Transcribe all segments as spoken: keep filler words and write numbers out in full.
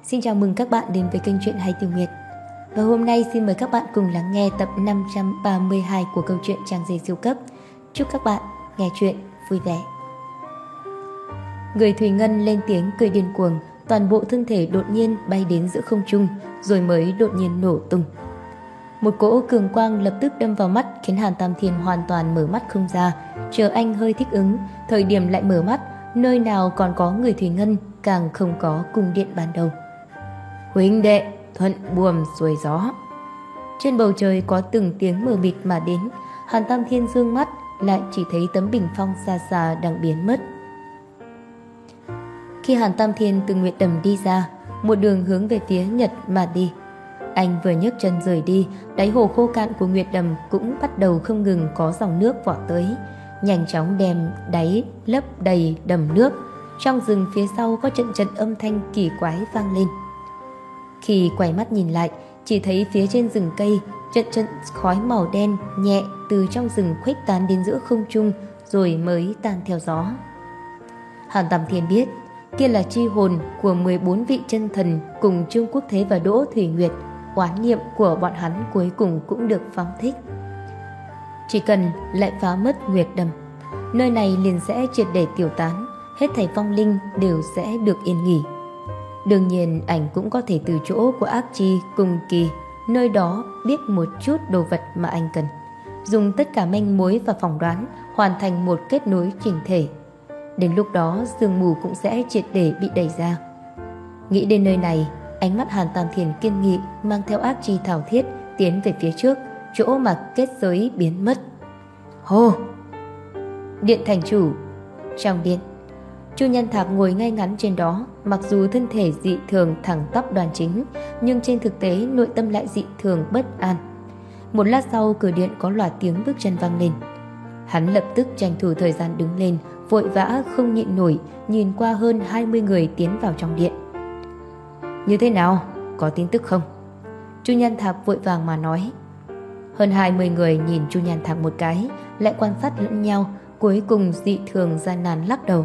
Xin chào mừng các bạn đến với kênh Truyện Hay Tiểu Nguyệt. Và hôm nay xin mời các bạn cùng lắng nghe tập năm trăm ba mươi hai của câu chuyện Chàng Rể Siêu Cấp. Chúc các bạn nghe chuyện vui vẻ. Người Thùy Ngân lên tiếng cười điên cuồng, toàn bộ thân thể đột nhiên bay đến giữa không trung, rồi mới đột nhiên nổ tung. Một cỗ cường quang lập tức đâm vào mắt, khiến Hàn Tam Thiên hoàn toàn mở mắt không ra. Chờ anh hơi thích ứng, thời điểm lại mở mắt, nơi nào còn có người Thùy Ngân, càng không có cung điện ban đầu. Huynh đệ, thuận buồm xuôi gió. Trên bầu trời có từng tiếng mờ mịt mà đến. Hàn Tam Thiên dương mắt, lại chỉ thấy tấm bình phong xa xa đang biến mất. Khi Hàn Tam Thiên từ Nguyệt Đầm đi ra, một đường hướng về phía Nhật mà đi. Anh vừa nhấc chân rời đi, đáy hồ khô cạn của Nguyệt Đầm cũng bắt đầu không ngừng có dòng nước vọt tới, nhanh chóng đem đáy lấp đầy đầm nước. Trong rừng phía sau có trận trận âm thanh kỳ quái vang lên. Khi quay mắt nhìn lại, chỉ thấy phía trên rừng cây, trận trận khói màu đen nhẹ từ trong rừng khuếch tán đến giữa không trung, rồi mới tan theo gió. Hàn Tam Thiên biết, kia là chi hồn của mười bốn vị chân thần cùng Trương Quốc Thế và Đỗ Thủy Nguyệt. Oán niệm của bọn hắn cuối cùng cũng được phóng thích. Chỉ cần lại phá mất Nguyệt Đầm, nơi này liền sẽ triệt để tiêu tán, hết thảy phong linh đều sẽ được yên nghỉ. Đương nhiên ảnh cũng có thể từ chỗ của ác chi cùng kỳ, nơi đó biết một chút đồ vật mà anh cần, dùng tất cả manh mối và phỏng đoán hoàn thành một kết nối chỉnh thể. Đến lúc đó sương mù cũng sẽ triệt để bị đẩy ra. Nghĩ đến nơi này, ánh mắt Hàn Tam Thiên kiên nghị, mang theo ác chi thảo thiết tiến về phía trước, chỗ mà kết giới biến mất. Hô! Điện thành chủ. Trong điện, Chu Nhân Thạc ngồi ngay ngắn trên đó, mặc dù thân thể dị thường thẳng tắp đoan chính, nhưng trên thực tế nội tâm lại dị thường bất an. Một lát sau, cửa điện có loạt tiếng bước chân vang lên. Hắn lập tức tranh thủ thời gian đứng lên, vội vã không nhịn nổi, nhìn qua hơn hai mươi người tiến vào trong điện. Như thế nào? Có tin tức không? Chu Nhân Thạc vội vàng mà nói. Hơn hai mươi người nhìn Chu Nhân Thạc một cái, lại quan sát lẫn nhau, cuối cùng dị thường gian nan lắc đầu.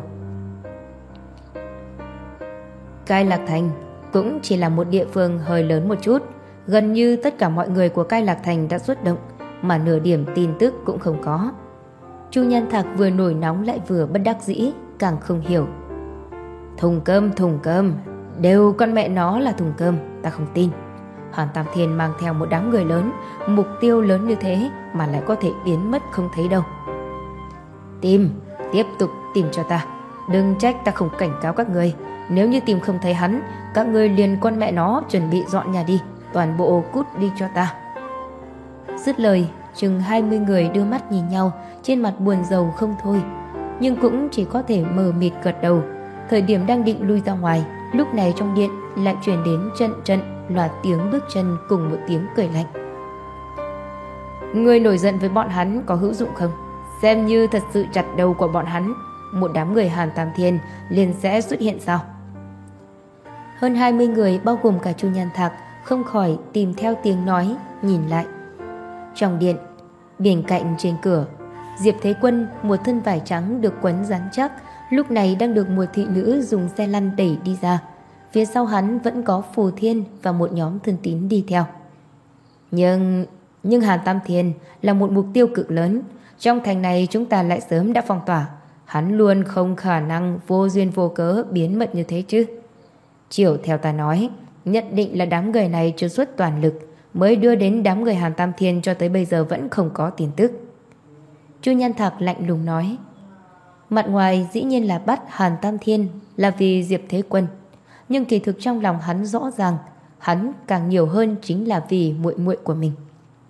Cai Lạc Thành cũng chỉ là một địa phương hơi lớn một chút, gần như tất cả mọi người của Cai Lạc Thành đã xuất động, mà nửa điểm tin tức cũng không có. Chu Nhân Thạc vừa nổi nóng lại vừa bất đắc dĩ, càng không hiểu. Thùng cơm, thùng cơm, đều con mẹ nó là thùng cơm, ta không tin. Hàn Tam Thiên mang theo một đám người lớn, mục tiêu lớn như thế mà lại có thể biến mất không thấy đâu. Tìm, tiếp tục tìm cho ta, đừng trách ta không cảnh cáo các người. Nếu như tìm không thấy hắn, các người liền con mẹ nó chuẩn bị dọn nhà đi, toàn bộ cút đi cho ta. Dứt lời, chừng hai mươi người đưa mắt nhìn nhau, trên mặt buồn rầu không thôi, nhưng cũng chỉ có thể mờ mịt gật đầu. Thời điểm đang định lui ra ngoài, lúc này trong điện lại truyền đến trận trận loạt tiếng bước chân cùng một tiếng cười lạnh. Người nổi giận với bọn hắn có hữu dụng không? Xem như thật sự chặt đầu của bọn hắn, một đám người Hàn Tam Thiên liền sẽ xuất hiện sao? Hơn hai mươi người bao gồm cả Chu Nhân Thạc không khỏi tìm theo tiếng nói nhìn lại. Trong điện, bên cạnh trên cửa, Diệp Thế Quân một thân vải trắng được quấn rắn chắc, lúc này đang được một thị nữ dùng xe lăn đẩy đi ra. Phía sau hắn vẫn có Phù Thiên và một nhóm thân tín đi theo. Nhưng nhưng Hàn Tam Thiên là một mục tiêu cực lớn, trong thành này chúng ta lại sớm đã phong tỏa, hắn luôn không khả năng vô duyên vô cớ biến mất như thế chứ. Chiều theo ta nói, nhất định là đám người này chưa xuất toàn lực mới đưa đến đám người Hàn Tam Thiên, cho tới bây giờ vẫn không có tin tức. Chu Nhân Thạc lạnh lùng nói. Mặt ngoài dĩ nhiên là bắt Hàn Tam Thiên là vì Diệp Thế Quân, nhưng kỳ thực trong lòng hắn rõ ràng, hắn càng nhiều hơn chính là vì muội muội của mình.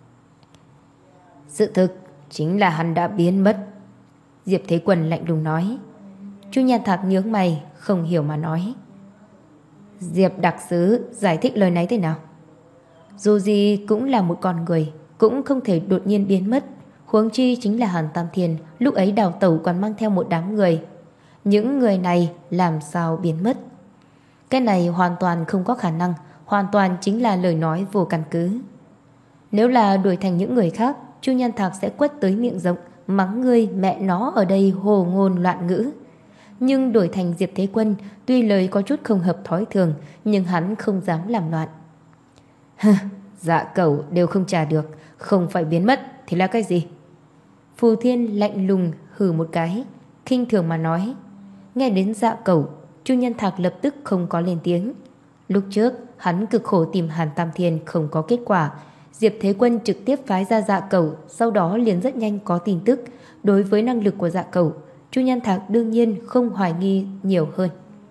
Sự thực chính là hắn đã biến mất, Diệp Thế Quân lạnh lùng nói. Chu Nhân Thạc nhướng mày, không hiểu mà nói. Diệp đặc sứ giải thích lời này thế nào? Dù gì cũng là một con người, cũng không thể đột nhiên biến mất, huống chi chính là Hàn Tam Thiên lúc ấy đào tẩu còn mang theo một đám người. Những người này làm sao biến mất? Cái này hoàn toàn không có khả năng, hoàn toàn chính là lời nói vô căn cứ. Nếu là đổi thành những người khác, Chu Nhân Thạc sẽ quất tới miệng rộng, mắng ngươi mẹ nó ở đây hồ ngôn loạn ngữ. nhưng đổi thành Diệp Thế Quân, tuy lời có chút không hợp thói thường, nhưng hắn không dám làm loạn. Hừ, dạ cẩu đều không trả được, không phải biến mất thì là cái gì? Phù Thiên lạnh lùng hừ một cái, khinh thường mà nói. Nghe đến dạ cẩu, Chu Nhân Thạc lập tức không có lên tiếng. Lúc trước hắn cực khổ tìm Hàn Tam Thiên không có kết quả, Diệp Thế Quân trực tiếp phái ra dạ cẩu, sau đó liền rất nhanh có tin tức. Đối với năng lực của dạ cẩu, Chu Nhân Thạc đương nhiên không hoài nghi nhiều hơn.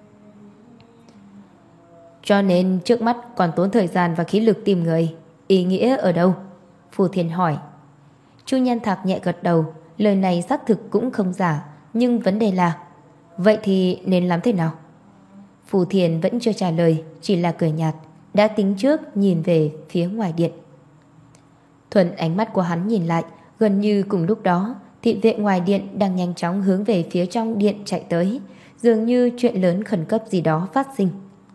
Cho nên trước mắt còn tốn thời gian và khí lực tìm người. Ý nghĩa ở đâu? Phù Thiên hỏi. Chu Nhân Thạc nhẹ gật đầu. Lời này xác thực cũng không giả, nhưng vấn đề là vậy thì nên làm thế nào? Phù Thiên vẫn chưa trả lời, chỉ là cười nhạt, đã tính trước nhìn về phía ngoài điện. Thuận ánh mắt của hắn nhìn lại, gần như cùng lúc đó thị vệ ngoài điện đang nhanh chóng hướng về phía trong điện chạy tới, dường như chuyện lớn khẩn cấp gì đó phát sinh.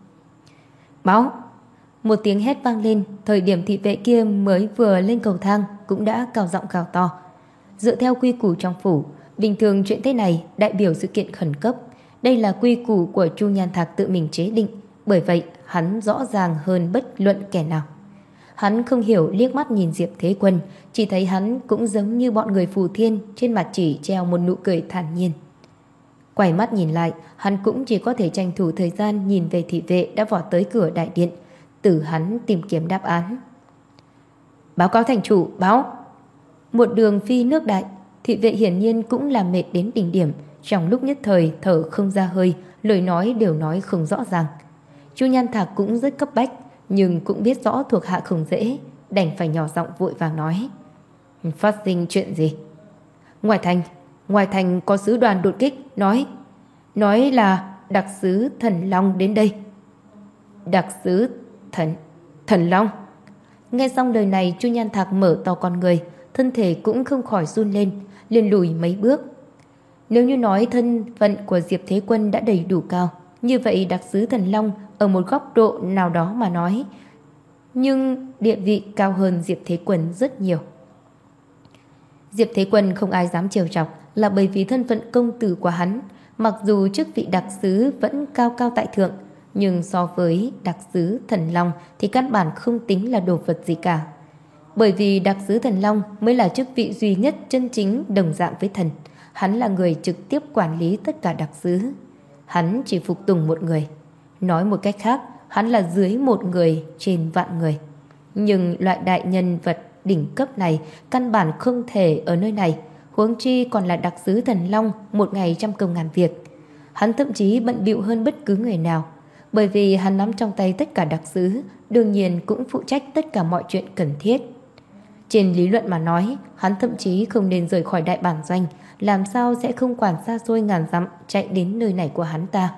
Báo! Một tiếng hét vang lên, thời điểm thị vệ kia mới vừa lên cầu thang cũng đã cao giọng gào to. Dựa theo quy củ trong phủ, bình thường chuyện thế này đại biểu sự kiện khẩn cấp. Đây là quy củ của Chu Nhan Thạc tự mình chế định, bởi vậy hắn rõ ràng hơn bất luận kẻ nào. Hắn không hiểu liếc mắt nhìn Diệp Thế Quân, chỉ thấy hắn cũng giống như bọn người Phù Thiên, trên mặt chỉ treo một nụ cười thản nhiên. Quay mắt nhìn lại, hắn cũng chỉ có thể tranh thủ thời gian nhìn về thị vệ đã vọt tới cửa đại điện, từ hắn tìm kiếm đáp án. Báo cáo thành chủ, báo! Một đường phi nước đại, thị vệ hiển nhiên cũng làm mệt đến đỉnh điểm, trong lúc nhất thời thở không ra hơi, lời nói đều nói không rõ ràng. Chu Nhan Thạc cũng rất cấp bách, nhưng cũng biết rõ thuộc hạ không dễ, đành phải nhỏ giọng vội vàng nói. Phát sinh chuyện gì? Ngoài thành, ngoài thành có sứ đoàn đột kích, nói, nói là đặc sứ Thần Long đến đây. Đặc sứ Thần, Thần Long? Nghe xong lời này, Chu Nhan Thạc mở to con người, thân thể cũng không khỏi run lên, liền lùi mấy bước. Nếu như nói thân phận của Diệp Thế Quân đã đầy đủ cao, như vậy đặc sứ Thần Long ở một góc độ nào đó mà nói, nhưng địa vị cao hơn Diệp Thế Quân rất nhiều. Diệp Thế Quân không ai dám trêu chọc là bởi vì thân phận công tử của hắn, mặc dù chức vị đặc sứ vẫn cao cao tại thượng, nhưng so với đặc sứ Thần Long thì căn bản không tính là đồ vật gì cả. Bởi vì đặc sứ Thần Long mới là chức vị duy nhất chân chính đồng dạng với thần. Hắn là người trực tiếp quản lý tất cả đặc sứ. Hắn chỉ phục tùng một người. Nói một cách khác, hắn là dưới một người trên vạn người. Nhưng loại đại nhân vật đỉnh cấp này căn bản không thể ở nơi này, huống chi còn là đặc sứ Thần Long, một ngày trăm công ngàn việc. Hắn thậm chí bận bịu hơn bất cứ người nào, bởi vì hắn nắm trong tay tất cả đặc sứ, đương nhiên cũng phụ trách tất cả mọi chuyện cần thiết. Trên lý luận mà nói, hắn thậm chí không nên rời khỏi đại bản doanh, làm sao sẽ không quản xa xôi ngàn dặm chạy đến nơi này của hắn ta.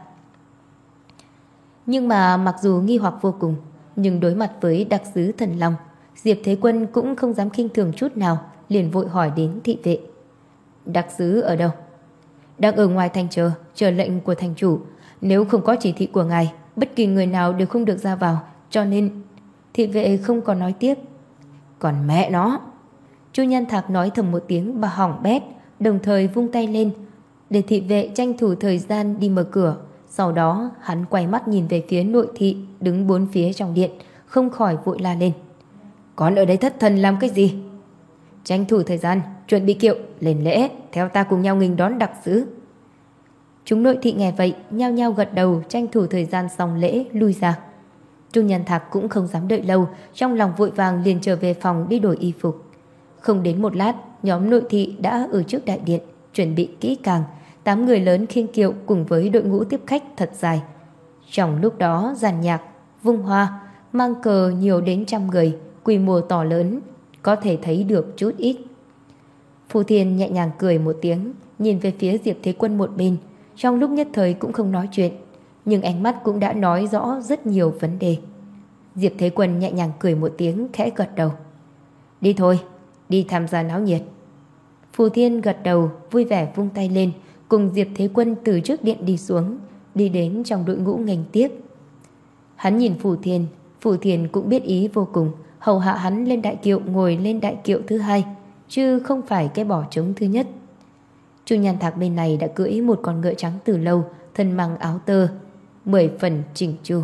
Nhưng mà mặc dù nghi hoặc vô cùng, nhưng đối mặt với đặc sứ Thần Long, Diệp Thế Quân cũng không dám khinh thường chút nào, liền vội hỏi đến thị vệ. Đặc sứ ở đâu? Đang ở ngoài thành chờ, chờ lệnh của thành chủ. Nếu không có chỉ thị của ngài, bất kỳ người nào đều không được ra vào, cho nên... Thị vệ không còn nói tiếp. Còn mẹ nó! Chu Nhân Thạc nói thầm một tiếng bà hỏng bét, đồng thời vung tay lên để thị vệ tranh thủ thời gian đi mở cửa. Sau đó hắn quay mắt nhìn về phía nội thị đứng bốn phía trong điện, không khỏi vội la lên. Còn ở đây thất thần làm cái gì? Tranh thủ thời gian, chuẩn bị kiệu, lên lễ, theo ta cùng nhau nghênh đón đặc sứ. Chúng nội thị nghe vậy, nhao nhao gật đầu, tranh thủ thời gian xong lễ lui ra. Chu Nhân Thạc cũng không dám đợi lâu, trong lòng vội vàng liền trở về phòng đi đổi y phục. Không đến một lát, nhóm nội thị đã ở trước đại điện, chuẩn bị kỹ càng. Tám người lớn khiêng kiệu cùng với đội ngũ tiếp khách thật dài. Trong lúc đó giàn nhạc, vung hoa, mang cờ nhiều đến trăm người, quy mô to lớn, có thể thấy được chút ít. Phù Thiên nhẹ nhàng cười một tiếng, nhìn về phía Diệp Thế Quân một bên, trong lúc nhất thời cũng không nói chuyện, nhưng ánh mắt cũng đã nói rõ rất nhiều vấn đề. Diệp Thế Quân nhẹ nhàng cười một tiếng, khẽ gật đầu. Đi thôi, đi tham gia náo nhiệt. Phù Thiên gật đầu, vui vẻ vung tay lên, cùng Diệp Thế Quân từ trước điện đi xuống, đi đến trong đội ngũ nghênh tiếp. Hắn nhìn Phù Thiên, Phù Thiên cũng biết ý vô cùng, hầu hạ hắn lên đại kiệu ngồi lên đại kiệu thứ hai, chứ không phải cái bỏ trống thứ nhất. Chu Nhan Thạc bên này đã cưỡi một con ngựa trắng từ lâu, thân mang áo tơ, mười phần chỉnh chu.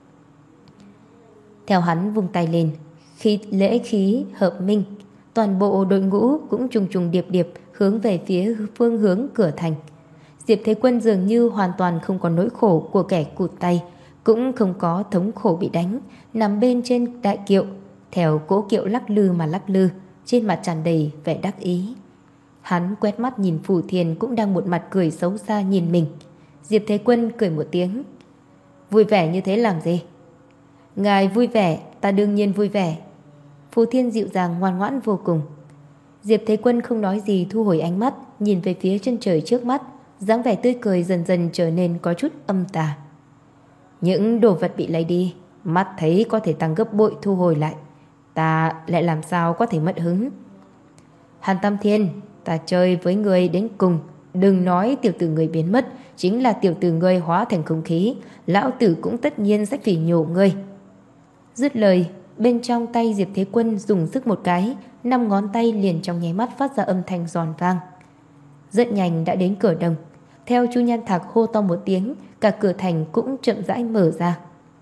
Theo hắn vung tay lên, khi lễ khí hợp minh, toàn bộ đội ngũ cũng trùng trùng điệp điệp hướng về phía phương hướng cửa thành. Diệp Thế Quân dường như hoàn toàn không có nỗi khổ của kẻ cụt tay, cũng không có thống khổ bị đánh, nằm bên trên đại kiệu, theo cỗ kiệu lắc lư mà lắc lư, trên mặt tràn đầy vẻ đắc ý. Hắn quét mắt nhìn Phủ Thiền cũng đang một mặt cười xấu xa nhìn mình. Diệp Thế Quân cười một tiếng. Vui vẻ như thế làm gì? Ngài vui vẻ, ta đương nhiên vui vẻ. Phù Thiên dịu dàng ngoan ngoãn vô cùng. Diệp Thế Quân không nói gì, thu hồi ánh mắt, nhìn về phía chân trời trước mắt, dáng vẻ tươi cười dần dần trở nên có chút âm tà. Những đồ vật bị lấy đi, mắt thấy có thể tăng gấp bội thu hồi lại, ta lại làm sao có thể mất hứng. Hàn Tam Thiên, ta chơi với người đến cùng, đừng nói tiểu tử người biến mất, chính là tiểu tử người hóa thành không khí, lão tử cũng tất nhiên sẽ phỉ nhổ ngươi. Dứt lời, bên trong tay Diệp Thế Quân dùng sức một cái, năm ngón tay liền trong nháy mắt phát ra âm thanh giòn vang. Rất nhanh đã đến cửa đồng. Theo Chu Nhan Thạc hô to một tiếng, cả cửa thành cũng chậm rãi mở ra.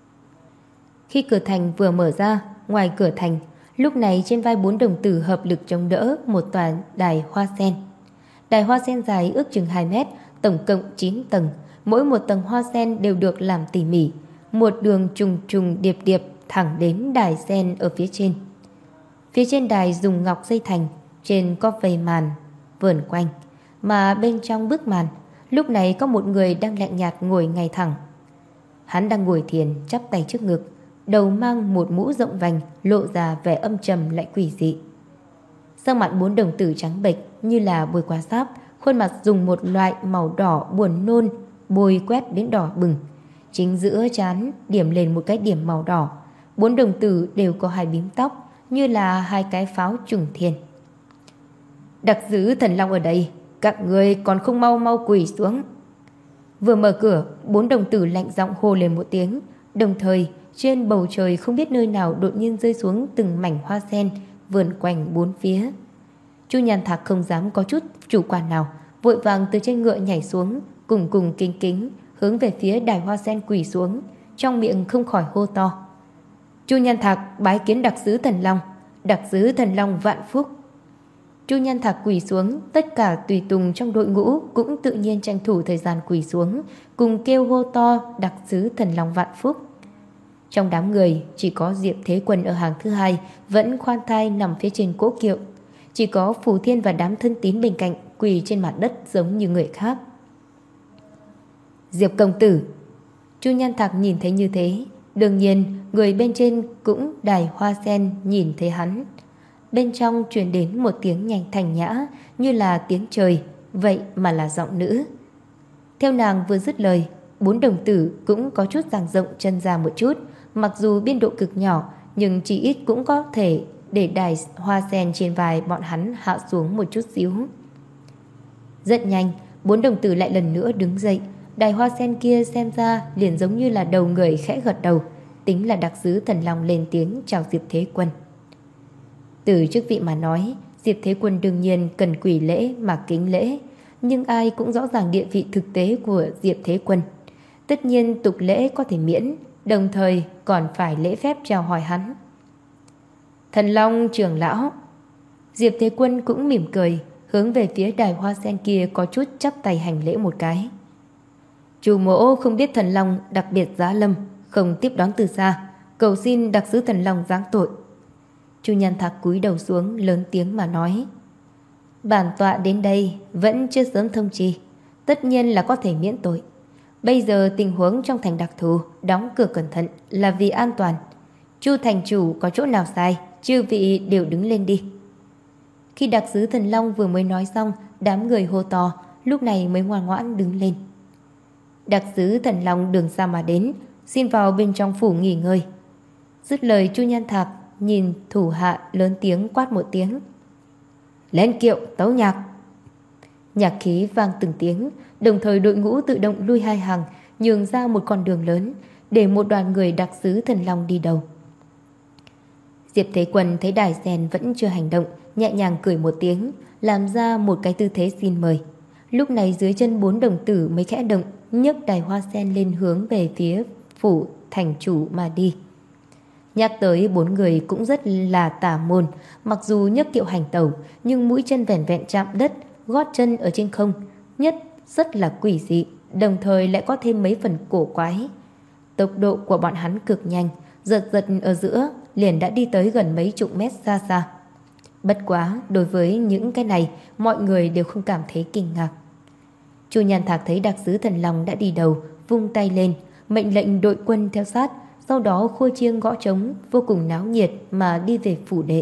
Khi cửa thành vừa mở ra, ngoài cửa thành, lúc này trên vai bốn đồng tử hợp lực chống đỡ một tòa đài hoa sen. Đài hoa sen dài ước chừng hai mét, tổng cộng chín tầng, mỗi một tầng hoa sen đều được làm tỉ mỉ, một đường trùng trùng điệp điệp thẳng đến đài sen ở phía trên. Phía trên đài dùng ngọc dây thành, trên có vây màn vờn quanh, mà bên trong bức màn lúc này có một người đang lạnh nhạt ngồi ngay thẳng. Hắn đang ngồi thiền, chắp tay trước ngực, đầu mang một mũ rộng vành, lộ ra vẻ âm trầm lại quỷ dị. Sắc mặt bốn đồng tử trắng bệch như là bôi qua sáp, khuôn mặt dùng một loại màu đỏ buồn nôn bôi quét đến đỏ bừng. Chính giữa trán điểm lên một cái điểm màu đỏ. Bốn đồng tử đều có hai bím tóc, như là hai cái pháo trùng thiên. Đặc giữ Thần Long ở đây, các người còn không mau mau quỳ xuống. Vừa mở cửa, bốn đồng tử lạnh giọng hô lên một tiếng, đồng thời trên bầu trời không biết nơi nào đột nhiên rơi xuống từng mảnh hoa sen vườn quanh bốn phía. Chu Nhan Thạc không dám có chút chủ quan nào, vội vàng từ trên ngựa nhảy xuống, cùng cùng kính kính hướng về phía đài hoa sen quỳ xuống, trong miệng không khỏi hô to. Chu Nhan Thạc bái kiến đặc sứ Thần Long, đặc sứ Thần Long vạn phúc. Chu Nhan Thạc quỳ xuống, tất cả tùy tùng trong đội ngũ cũng tự nhiên tranh thủ thời gian quỳ xuống, cùng kêu hô to đặc sứ Thần Long vạn phúc. Trong đám người chỉ có Diệp Thế Quân ở hàng thứ hai vẫn khoan thai nằm phía trên cỗ kiệu, chỉ có Phù Thiên và đám thân tín bên cạnh quỳ trên mặt đất giống như người khác. Diệp công tử. Chu Nhan Thạc nhìn thấy như thế, đương nhiên người bên trên cũng đài hoa sen nhìn thấy hắn. Bên trong truyền đến một tiếng nhanh thanh nhã, như là tiếng trời, vậy mà là giọng nữ. Theo nàng vừa dứt lời, bốn đồng tử cũng có chút dang rộng chân ra một chút, mặc dù biên độ cực nhỏ, nhưng chỉ ít cũng có thể để đài hoa sen trên vai bọn hắn hạ xuống một chút xíu. Rất nhanh, bốn đồng tử lại lần nữa đứng dậy. Đài hoa sen kia xem ra liền giống như là đầu người khẽ gật đầu, tính là đặc sứ Thần Long lên tiếng chào Diệp Thế Quân. Từ chức vị mà nói, Diệp Thế Quân đương nhiên cần quỳ lễ mà kính lễ, nhưng ai cũng rõ ràng địa vị thực tế của Diệp Thế Quân. Tất nhiên tục lễ có thể miễn, đồng thời còn phải lễ phép chào hỏi hắn. Thần Long trưởng lão. Diệp Thế Quân cũng mỉm cười, hướng về phía đài hoa sen kia có chút chắp tay hành lễ một cái. Chủ mỗ không biết Thần Long đặc biệt giá lâm, không tiếp đón từ xa, cầu xin đặc sứ Thần Long giáng tội. Chu Nhan Thạc cúi đầu xuống lớn tiếng mà nói. Bản tọa đến đây vẫn chưa sớm thông chi, tất nhiên là có thể miễn tội. Bây giờ tình huống trong thành đặc thù, đóng cửa cẩn thận là vì an toàn. Chu thành chủ có chỗ nào sai, chư vị đều đứng lên đi. Khi đặc sứ Thần Long vừa mới nói xong, đám người hô to, lúc này mới ngoan ngoãn đứng lên. Đặc sứ Thần Long đường xa mà đến, xin vào bên trong phủ nghỉ ngơi. Dứt lời, Chu Nhan Thạc nhìn thủ hạ lớn tiếng quát một tiếng. Lên kiệu tấu nhạc. Nhạc khí vang từng tiếng, đồng thời đội ngũ tự động lui hai hàng, nhường ra một con đường lớn để một đoàn người đặc sứ Thần Long đi đầu. Diệp Thế Quân thấy đài sen vẫn chưa hành động, nhẹ nhàng cười một tiếng, làm ra một cái tư thế xin mời. Lúc này dưới chân bốn đồng tử mới khẽ động, nhấc đài hoa sen lên hướng về phía phủ thành chủ mà đi. Nhắc tới bốn người cũng rất là tà môn, mặc dù nhấc kiệu hành tẩu nhưng mũi chân vẻn vẹn chạm đất, gót chân ở trên không, nhất rất là quỷ dị, đồng thời lại có thêm mấy phần cổ quái. Tốc độ của bọn hắn cực nhanh, giật giật ở giữa liền đã đi tới gần mấy chục mét xa xa. Bất quá đối với những cái này mọi người đều không cảm thấy kinh ngạc. Chu Nhan Thạc thấy đặc sứ Thần Long đã đi đầu, vung tay lên mệnh lệnh đội quân theo sát, sau đó khua chiêng gõ trống vô cùng náo nhiệt mà đi về phủ đệ.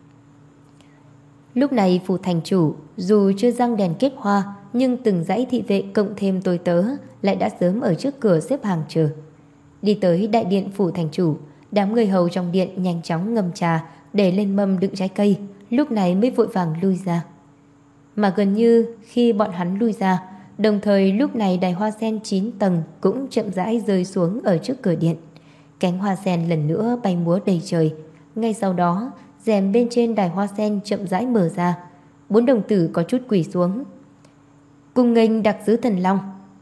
Lúc này phủ thành chủ dù chưa răng đèn kết hoa, nhưng từng dãy thị vệ cộng thêm tôi tớ lại đã sớm ở trước cửa xếp hàng chờ. Đi tới đại điện phủ thành chủ, đám người hầu trong điện nhanh chóng ngâm trà để lên mâm đựng trái cây, lúc này mới vội vàng lui ra. Mà gần như khi bọn hắn lui ra, đồng thời lúc này đài hoa sen chín tầng cũng chậm rãi rơi xuống ở trước cửa điện. Cánh hoa sen lần nữa bay múa đầy trời. Ngay sau đó, rèm bên trên đài hoa sen chậm rãi mở ra. Bốn đồng tử có chút quỳ xuống. Cùng nghênh đặc sứ Thần Long.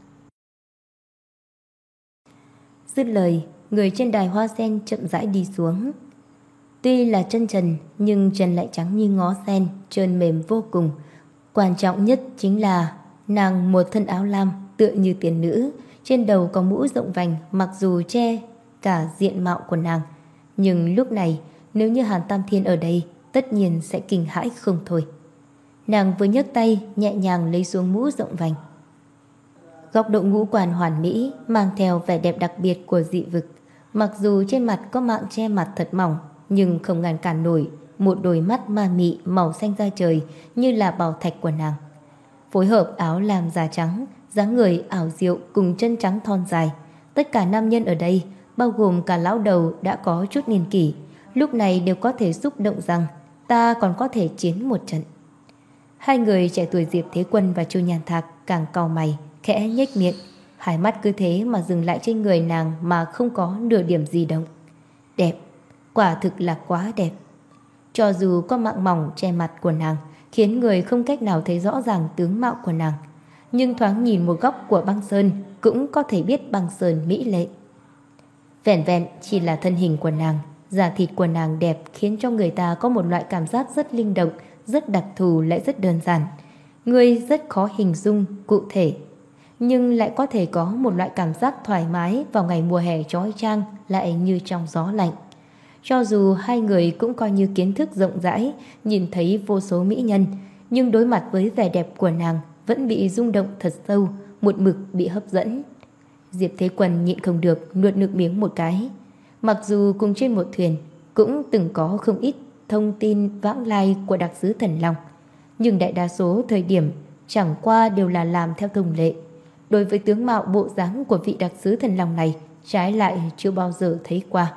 Dứt lời, người trên đài hoa sen chậm rãi đi xuống. Tuy là chân trần, nhưng trần lại trắng như ngó sen, trơn mềm vô cùng. Quan trọng nhất chính là nàng một thân áo lam tựa như tiên nữ, trên đầu có mũ rộng vành, mặc dù che cả diện mạo của nàng, nhưng lúc này nếu như Hàn Tam Thiên ở đây tất nhiên sẽ kinh hãi không thôi. Nàng vừa nhấc tay nhẹ nhàng lấy xuống mũ rộng vành. Góc độ ngũ quan hoàn mỹ, mang theo vẻ đẹp đặc biệt của dị vực. Mặc dù trên mặt có mạng che mặt thật mỏng, nhưng không ngăn cản nổi một đôi mắt ma mị màu xanh da trời như là bảo thạch của nàng. Phối hợp áo lam da trắng, dáng người ảo diệu cùng chân trắng thon dài. Tất cả nam nhân ở đây, bao gồm cả lão đầu đã có chút niên kỷ, lúc này đều có thể xúc động rằng ta còn có thể chiến một trận. Hai người trẻ tuổi Diệp Thế Quân và Chu Nhan Thạc càng cau mày, khẽ nhếch miệng, hai mắt cứ thế mà dừng lại trên người nàng mà không có nửa điểm gì động. Đẹp, quả thực là quá đẹp. Cho dù có mạng mỏng che mặt của nàng, khiến người không cách nào thấy rõ ràng tướng mạo của nàng, nhưng thoáng nhìn một góc của băng sơn cũng có thể biết băng sơn mỹ lệ. Vẻn vẹn chỉ là thân hình của nàng, da thịt của nàng đẹp khiến cho người ta có một loại cảm giác rất linh động, rất đặc thù lại rất đơn giản. Người rất khó hình dung cụ thể, nhưng lại có thể có một loại cảm giác thoải mái vào ngày mùa hè chói chang, lại như trong gió lạnh. Cho dù hai người cũng coi như kiến thức rộng rãi, nhìn thấy vô số mỹ nhân, nhưng đối mặt với vẻ đẹp của nàng vẫn bị rung động thật sâu, một mực bị hấp dẫn. Diệp Thế Quân nhịn không được nuốt nước miếng một cái. Mặc dù cùng trên một thuyền cũng từng có không ít thông tin vãng lai của đặc sứ Thần Long, nhưng đại đa số thời điểm chẳng qua đều là làm theo thông lệ. Đối với tướng mạo bộ dáng của vị đặc sứ Thần Long này, trái lại chưa bao giờ thấy qua.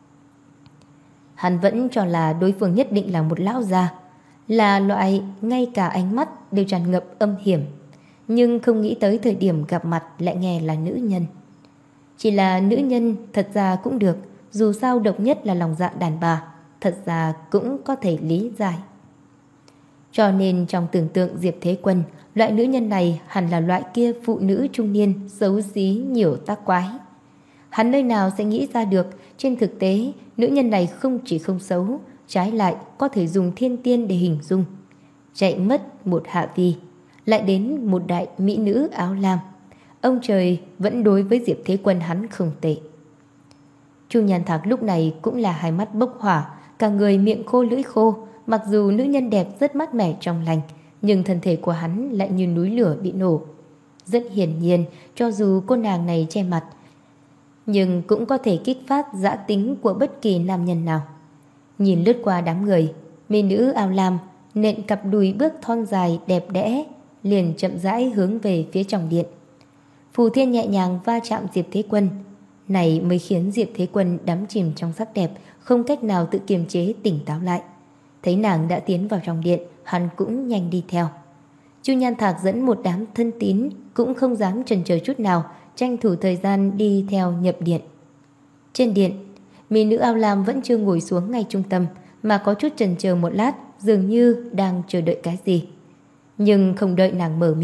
Hắn vẫn cho là đối phương nhất định là một lão già, là loại ngay cả ánh mắt đều tràn ngập âm hiểm, nhưng không nghĩ tới thời điểm gặp mặt lại nghe là nữ nhân. Chỉ là nữ nhân thật ra cũng được, dù sao độc nhất là lòng dạ đàn bà, thật ra cũng có thể lý giải. Cho nên trong tưởng tượng Diệp Thế Quân, loại nữ nhân này hẳn là loại kia phụ nữ trung niên xấu xí nhiều tác quái. Hắn nơi nào sẽ nghĩ ra được, trên thực tế nữ nhân này không chỉ không xấu, trái lại có thể dùng thiên tiên để hình dung. Chạy mất một hạ vi, lại đến một đại mỹ nữ áo lam. Ông trời vẫn đối với Diệp Thế Quân hắn không tệ. Chu Nhan Thạc lúc này cũng là hai mắt bốc hỏa, cả người miệng khô lưỡi khô. Mặc dù nữ nhân đẹp rất mát mẻ trong lành, nhưng thân thể của hắn lại như núi lửa bị nổ. Rất hiển nhiên, cho dù cô nàng này che mặt, nhưng cũng có thể kích phát dã tính của bất kỳ nam nhân nào. Nhìn lướt qua đám người, mỹ nữ áo lam nện cặp đùi bước thon dài đẹp đẽ, liền chậm rãi hướng về phía trong điện. Phù Thiên nhẹ nhàng va chạm Diệp Thế Quân, này mới khiến Diệp Thế Quân đắm chìm trong sắc đẹp, không cách nào tự kiềm chế tỉnh táo lại. Thấy nàng đã tiến vào trong điện, hắn cũng nhanh đi theo. Chu Nhan Thạc dẫn một đám thân tín cũng không dám chần chờ chút nào, tranh thủ thời gian đi theo nhập điện. Trên điện, mỹ nữ áo lam vẫn chưa ngồi xuống ngay trung tâm, mà có chút chần chờ một lát, dường như đang chờ đợi cái gì. Nhưng không đợi nàng mở miệng,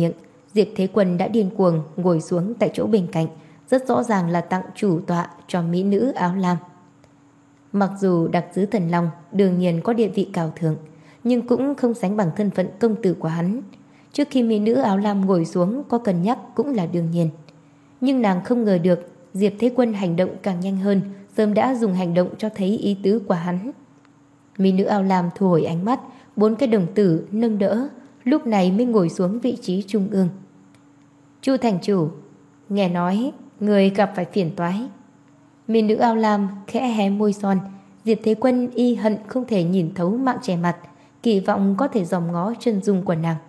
Diệp Thế Quân đã điên cuồng ngồi xuống tại chỗ bên cạnh, rất rõ ràng là tặng chủ tọa cho mỹ nữ áo lam. Mặc dù đặc sứ Thần Long đương nhiên có địa vị cao thượng, nhưng cũng không sánh bằng thân phận công tử của hắn. Trước khi mỹ nữ áo lam ngồi xuống có cân nhắc cũng là đương nhiên. Nhưng nàng không ngờ được Diệp Thế Quân hành động càng nhanh hơn, sớm đã dùng hành động cho thấy ý tứ của hắn. Mỹ nữ áo lam thu hồi ánh mắt, bốn cái đồng tử nâng đỡ, lúc này mới ngồi xuống vị trí trung ương. Chu thành chủ, nghe nói người gặp phải phiền toái. Mỹ nữ áo lam khẽ hé môi son. Diệp Thế Quân y hận không thể nhìn thấu mạng che mặt, kỳ vọng có thể dòm ngó chân dung của nàng.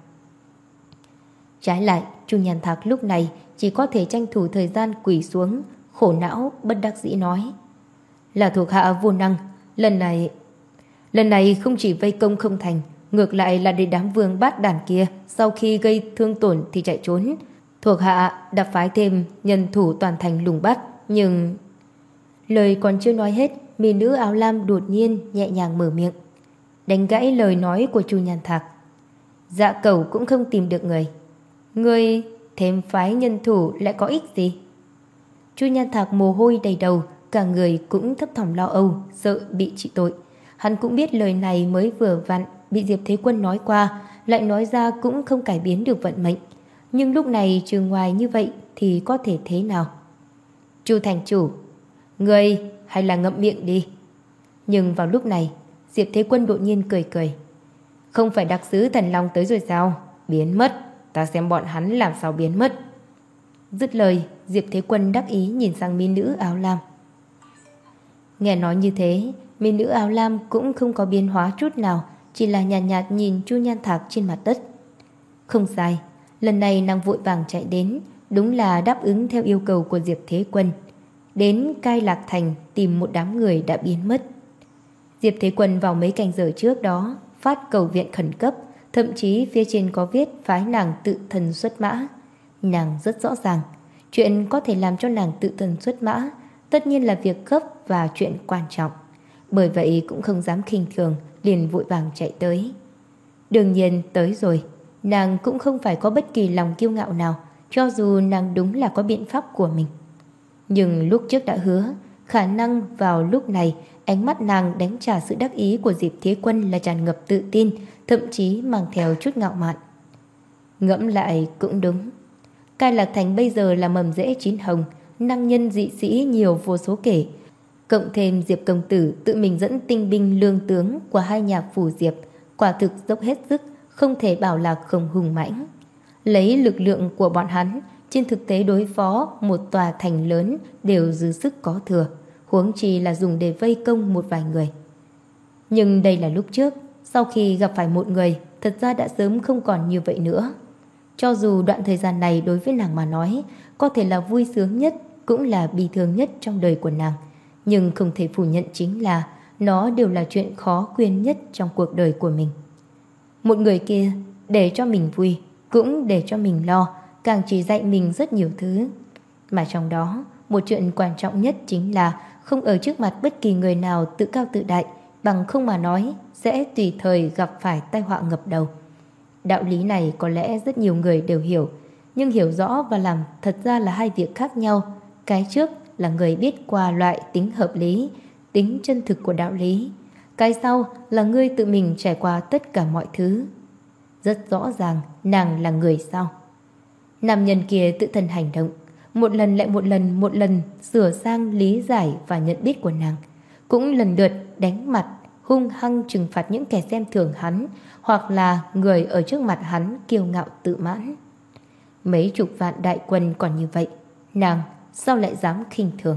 Trái lại, Chu Nhan Thạc lúc này chỉ có thể tranh thủ thời gian quỳ xuống, khổ não bất đắc dĩ nói: là thuộc hạ vô năng, lần này lần này không chỉ vây công không thành, ngược lại là để đám vương bát đàn kia sau khi gây thương tổn thì chạy trốn. Thuộc hạ đã phái thêm nhân thủ toàn thành lùng bắt, nhưng... Lời còn chưa nói hết, mỹ nữ áo lam đột nhiên nhẹ nhàng mở miệng, đánh gãy lời nói của Chu Nhan Thạc. Dạ cẩu cũng không tìm được người, người thêm phái nhân thủ lại có ích gì? Chu Nhan Thạc mồ hôi đầy đầu, cả người cũng thấp thỏm lo âu, sợ bị trị tội. Hắn cũng biết lời này mới vừa vặn bị Diệp Thế Quân nói qua, lại nói ra cũng không cải biến được vận mệnh. Nhưng lúc này trừ ngoài như vậy thì có thể thế nào? Chu thành chủ, người hay là ngậm miệng đi. Nhưng vào lúc này Diệp Thế Quân đột nhiên cười cười. Không phải đặc sứ Thần Long tới rồi sao? Biến mất, ta xem bọn hắn làm sao biến mất. Dứt lời, Diệp Thế Quân đắc ý nhìn sang mỹ nữ áo lam. Nghe nói như thế, mỹ nữ áo lam cũng không có biến hóa chút nào, chỉ là nhàn nhạt, nhạt nhìn Chu Nhan Thạc trên mặt đất. Không sai, lần này nàng vội vàng chạy đến, đúng là đáp ứng theo yêu cầu của Diệp Thế Quân, đến Cai Lạc Thành tìm một đám người đã biến mất. Diệp Thế Quân vào mấy canh giờ trước đó phát cầu viện khẩn cấp, thậm chí phía trên có viết phái nàng tự thân xuất mã. Nàng rất rõ ràng, chuyện có thể làm cho nàng tự thân xuất mã tất nhiên là việc gấp và chuyện quan trọng. Bởi vậy cũng không dám khinh thường, liền vội vàng chạy tới. Đương nhiên tới rồi, nàng cũng không phải có bất kỳ lòng kiêu ngạo nào, cho dù nàng đúng là có biện pháp của mình. Nhưng lúc trước đã hứa, khả năng vào lúc này ánh mắt nàng đánh trả sự đắc ý của Diệp Thế Quân là tràn ngập tự tin, thậm chí mang theo chút ngạo mạn. Ngẫm lại cũng đúng, Cai Lạc Thành bây giờ là mầm rễ chín hồng, năng nhân dị sĩ nhiều vô số kể. Cộng thêm Diệp công tử tự mình dẫn tinh binh lương tướng của hai nhà phủ Diệp, quả thực dốc hết sức, không thể bảo là không hùng mãnh. Lấy lực lượng của bọn hắn, trên thực tế đối phó một tòa thành lớn đều dư sức có thừa, huống chi là dùng để vây công một vài người. Nhưng đây là lúc trước, sau khi gặp phải một người, thật ra đã sớm không còn như vậy nữa. Cho dù đoạn thời gian này đối với nàng mà nói có thể là vui sướng nhất, cũng là bi thương nhất trong đời của nàng, nhưng không thể phủ nhận chính là nó đều là chuyện khó quên nhất trong cuộc đời của mình. Một người kia để cho mình vui, cũng để cho mình lo, càng chỉ dạy mình rất nhiều thứ. Mà trong đó, một chuyện quan trọng nhất chính là không ở trước mặt bất kỳ người nào tự cao tự đại, bằng không mà nói sẽ tùy thời gặp phải tai họa ngập đầu. Đạo lý này có lẽ rất nhiều người đều hiểu, nhưng hiểu rõ và làm thật ra là hai việc khác nhau. Cái trước là người biết qua loại tính hợp lý, tính chân thực của đạo lý. Cái sau là người tự mình trải qua tất cả mọi thứ. Rất rõ ràng nàng là người sau. Nam nhân kia tự thân hành động, một lần lại một lần một lần sửa sang lý giải và nhận biết của nàng, cũng lần lượt đánh mặt hung hăng trừng phạt những kẻ xem thường hắn, hoặc là người ở trước mặt hắn kiêu ngạo tự mãn. Mấy chục vạn đại quân còn như vậy, nàng sao lại dám khinh thường?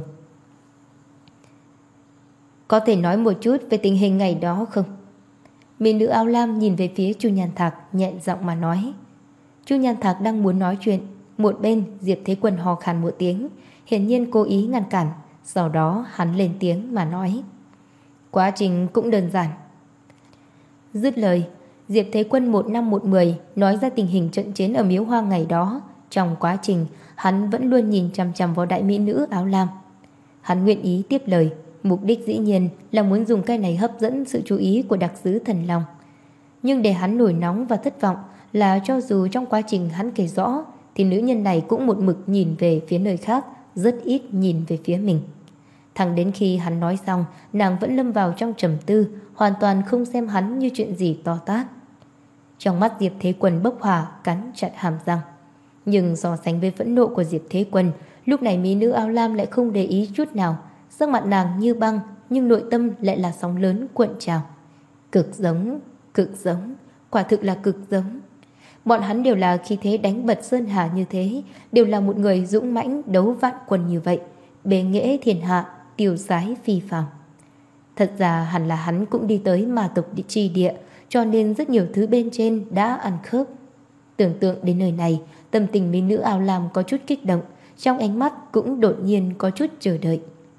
Có thể nói một chút về tình hình ngày đó không? Mỹ nữ áo lam nhìn về phía Chu Nhan Thạc, nhẹ giọng mà nói. Chu Nhan Thạc đang muốn nói chuyện, một bên Diệp Thế Quân hò khan một tiếng, hiển nhiên cố ý ngăn cản. Sau đó hắn lên tiếng mà nói, quá trình cũng đơn giản. Dứt lời, Diệp Thế Quân một năm một mười nói ra tình hình trận chiến ở Miếu Hoang ngày đó. Trong quá trình, hắn vẫn luôn nhìn chằm chằm vào đại mỹ nữ áo lam. Hắn nguyện ý tiếp lời, mục đích dĩ nhiên là muốn dùng cái này hấp dẫn sự chú ý của đặc sứ Thần Long. Nhưng để hắn nổi nóng và thất vọng là cho dù trong quá trình hắn kể rõ thì nữ nhân này cũng một mực nhìn về phía nơi khác, rất ít nhìn về phía mình. Thẳng đến khi hắn nói xong, nàng vẫn lâm vào trong trầm tư, hoàn toàn không xem hắn như chuyện gì to tát. Trong mắt Diệp Thế Quân bốc hỏa, cắn chặt hàm răng. Nhưng so sánh với phẫn nộ của Diệp Thế Quân, lúc này mỹ nữ áo lam lại không để ý chút nào. Sắc mặt nàng như băng, nhưng nội tâm lại là sóng lớn cuộn trào. Cực giống, cực giống, quả thực là cực giống. Bọn hắn đều là khí thế đánh bật sơn hà như thế, đều là một người dũng mãnh đấu vạn quân như vậy, bề nghệ thiên hạ, kiêu sái phi phàm. Thật ra hẳn là hắn cũng đi tới ma tộc chi địa, cho nên rất nhiều thứ bên trên đã ăn khớp. Tưởng tượng đến nơi này, tâm tình mỹ nữ áo lam có chút kích động, trong ánh mắt cũng đột nhiên có chút chờ đợi.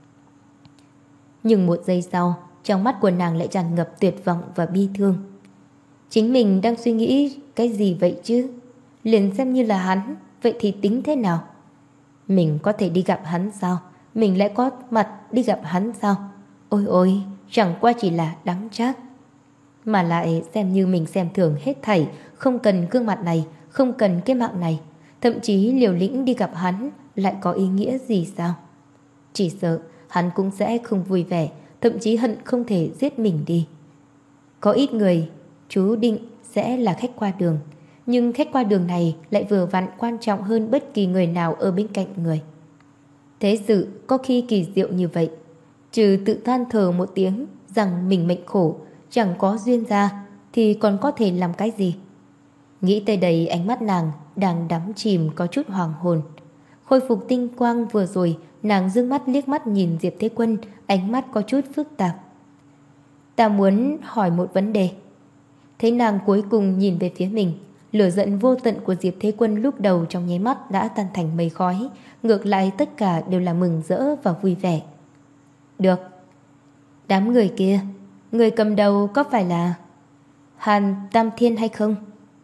Nhưng một giây sau, trong mắt của nàng lại tràn ngập tuyệt vọng và bi thương. Chính mình đang suy nghĩ cái gì vậy chứ? Liền xem như là hắn, vậy thì tính thế nào? Mình có thể đi gặp hắn sao? Mình lại có mặt đi gặp hắn sao? Ôi ôi, chẳng qua chỉ là đắng chát. Mà lại xem như mình xem thường hết thảy, không cần gương mặt này, không cần cái mạng này, thậm chí liều lĩnh đi gặp hắn lại có ý nghĩa gì sao? Chỉ sợ hắn cũng sẽ không vui vẻ, thậm chí hận không thể giết mình đi. Có ít người chú định sẽ là khách qua đường, nhưng khách qua đường này lại vừa vặn quan trọng hơn bất kỳ người nào ở bên cạnh người. Thế sự có khi kỳ diệu như vậy, trừ tự than thở một tiếng rằng mình mệnh khổ, chẳng có duyên ra, thì còn có thể làm cái gì? Nghĩ tới đây, ánh mắt nàng đang đắm chìm có chút hoàng hồn. Khôi phục tinh quang vừa rồi, nàng dương mắt liếc mắt nhìn Diệp Thế Quân, ánh mắt có chút phức tạp. Ta muốn hỏi một vấn đề. Thấy nàng cuối cùng nhìn về phía mình, lửa giận vô tận của Diệp Thế Quân lúc đầu trong nháy mắt đã tan thành mây khói, ngược lại tất cả đều là mừng rỡ và vui vẻ. Được. Đám người kia, người cầm đầu có phải là Hàn Tam Thiên hay không?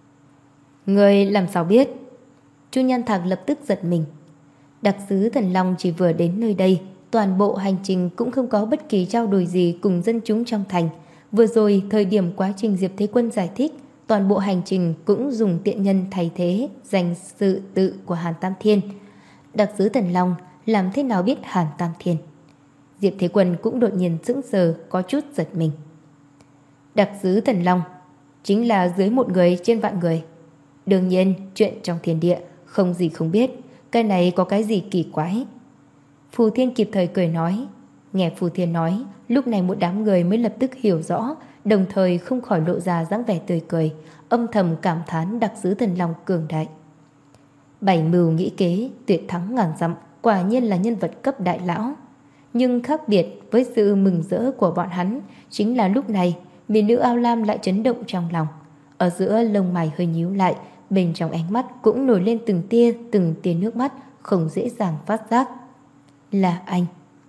Người làm sao biết? Chu Nhan Thạc lập tức giật mình. Đặc sứ Thần Long chỉ vừa đến nơi đây, toàn bộ hành trình cũng không có bất kỳ trao đổi gì cùng dân chúng trong thành. Vừa rồi thời điểm quá trình Diệp Thế Quân giải thích, toàn bộ hành trình cũng dùng tiện nhân thay thế danh sự tự của Hàn Tam Thiên. Đặc sứ Thần Long làm thế nào biết Hàn Tam Thiên? Diệp Thế Quân cũng đột nhiên sững sờ, có chút giật mình. Đặc sứ Thần Long chính là dưới một người trên vạn người. Đương nhiên chuyện trong thiên địa không gì không biết, cái này có cái gì kỳ quái? Phù Thiên kịp thời cười nói. Nghe Phù Thiên nói, lúc này một đám người mới lập tức hiểu rõ, đồng thời không khỏi lộ ra dáng vẻ tươi cười, âm thầm cảm thán đặc sứ Thần Long cường đại. Bảy mưu nghĩ kế, tuyệt thắng ngàn dặm, quả nhiên là nhân vật cấp đại lão. Nhưng khác biệt với sự mừng rỡ của bọn hắn, chính là lúc này mỹ nữ áo lam lại chấn động trong lòng. Ở giữa lông mày hơi nhíu lại, bên trong ánh mắt cũng nổi lên từng tia từng tia nước mắt, không dễ dàng phát giác. Là anh.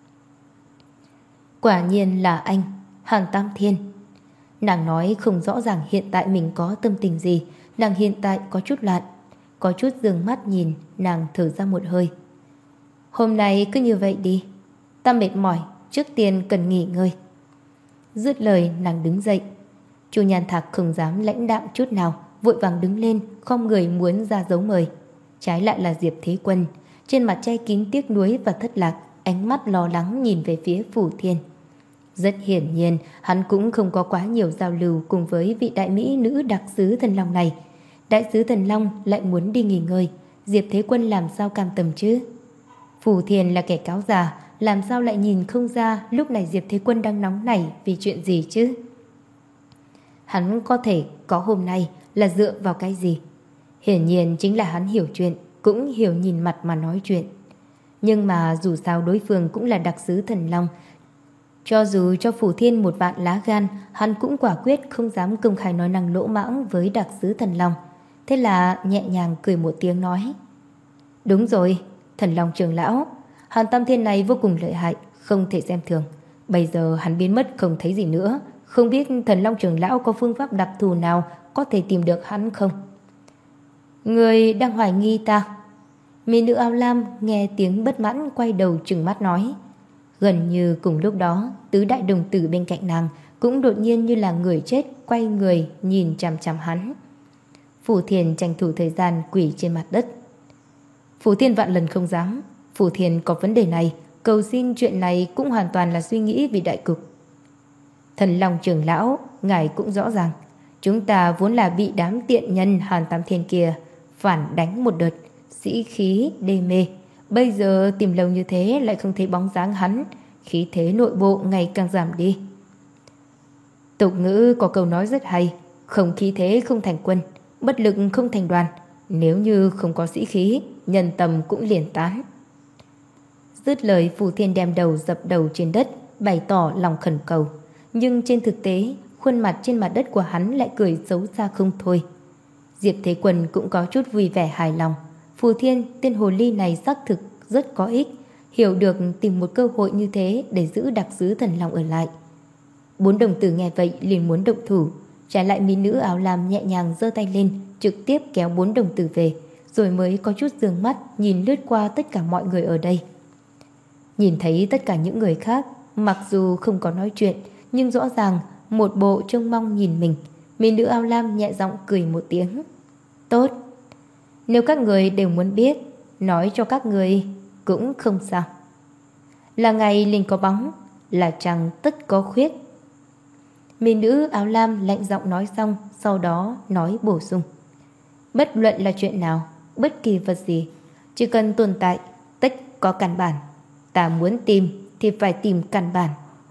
Quả nhiên là anh, Hàn Tam Thiên. Nàng nói không rõ ràng hiện tại mình có tâm tình gì, nàng hiện tại có chút loạn. Có chút dường mắt nhìn, nàng thở ra một hơi. Hôm nay cứ như vậy đi, ta mệt mỏi, trước tiên cần nghỉ ngơi. Dứt lời nàng đứng dậy. Chu Nhan Thạc không dám lãnh đạm chút nào, vội vàng đứng lên, không người muốn ra dấu mời. Trái lại là Diệp Thế Quân, trên mặt che kín tiếc nuối và thất lạc, ánh mắt lo lắng nhìn về phía Phù Thiên. Rất hiển nhiên hắn cũng không có quá nhiều giao lưu cùng với vị đại mỹ nữ đặc sứ Thần Long này. Đại sứ Thần Long lại muốn đi nghỉ ngơi, Diệp Thế Quân làm sao cam tâm chứ? Phù Thiên là kẻ cáo già, làm sao lại nhìn không ra lúc này Diệp Thế Quân đang nóng nảy vì chuyện gì chứ? Hắn có thể có hôm nay là dựa vào cái gì? Hiển nhiên chính là hắn hiểu chuyện, cũng hiểu nhìn mặt mà nói chuyện. Nhưng mà dù sao đối phương cũng là đặc sứ Thần Long, cho dù cho Phù Thiên một vạn lá gan, hắn cũng quả quyết không dám công khai nói năng lỗ mãng với đặc sứ Thần Long. Thế là nhẹ nhàng cười một tiếng nói. Đúng rồi, Thần Long trưởng lão, Hàn Tam Thiên này vô cùng lợi hại, không thể xem thường. Bây giờ hắn biến mất không thấy gì nữa, không biết Thần Long trưởng lão có phương pháp đặc thù nào có thể tìm được hắn không? Người đang hoài nghi ta? Mỹ nữ áo lam nghe tiếng bất mãn quay đầu trừng mắt nói. Gần như cùng lúc đó, tứ đại đồng tử bên cạnh nàng cũng đột nhiên như là người chết quay người nhìn chằm chằm hắn. Phù Thiền tranh thủ thời gian quỳ trên mặt đất. Phù Thiên vạn lần không dám. Phù Thiên có vấn đề này, cầu xin chuyện này cũng hoàn toàn là suy nghĩ vì đại cục. Thần Long trưởng lão, ngài cũng rõ ràng, chúng ta vốn là bị đám tiện nhân Hàn Tam Thiên kia phản đánh một đợt, sĩ khí đê mê. Bây giờ tìm lâu như thế lại không thấy bóng dáng hắn, khí thế nội bộ ngày càng giảm đi. Tục ngữ có câu nói rất hay, không khí thế không thành quân, bất lực không thành đoàn. Nếu như không có sĩ khí, nhân tâm cũng liền tán. Dứt lời, Phù Thiên đem đầu dập đầu trên đất, bày tỏ lòng khẩn cầu. Nhưng trên thực tế, khuôn mặt trên mặt đất của hắn lại cười xấu xa không thôi. Diệp Thế Quân cũng có chút vui vẻ hài lòng. Phù Thiên, tên hồ ly này xác thực rất có ích, hiểu được tìm một cơ hội như thế để giữ đặc sứ Thần Long ở lại. Bốn đồng tử nghe vậy liền muốn động thủ, trái lại mỹ nữ áo lam nhẹ nhàng giơ tay lên, trực tiếp kéo bốn đồng tử về, rồi mới có chút dương mắt nhìn lướt qua tất cả mọi người ở đây. Nhìn thấy tất cả những người khác, mặc dù không có nói chuyện, nhưng rõ ràng một bộ trông mong nhìn mình. Mỹ nữ áo lam nhẹ giọng cười một tiếng. Tốt, nếu các người đều muốn biết, nói cho các người cũng không sao. Là ngày linh có bóng, là trăng tất có khuyết. Mỹ nữ áo lam lạnh giọng nói xong, sau đó nói bổ sung. Bất luận là chuyện nào, bất kỳ vật gì, chỉ cần tồn tại, tất có căn bản. Ta muốn tìm thì phải tìm căn bản.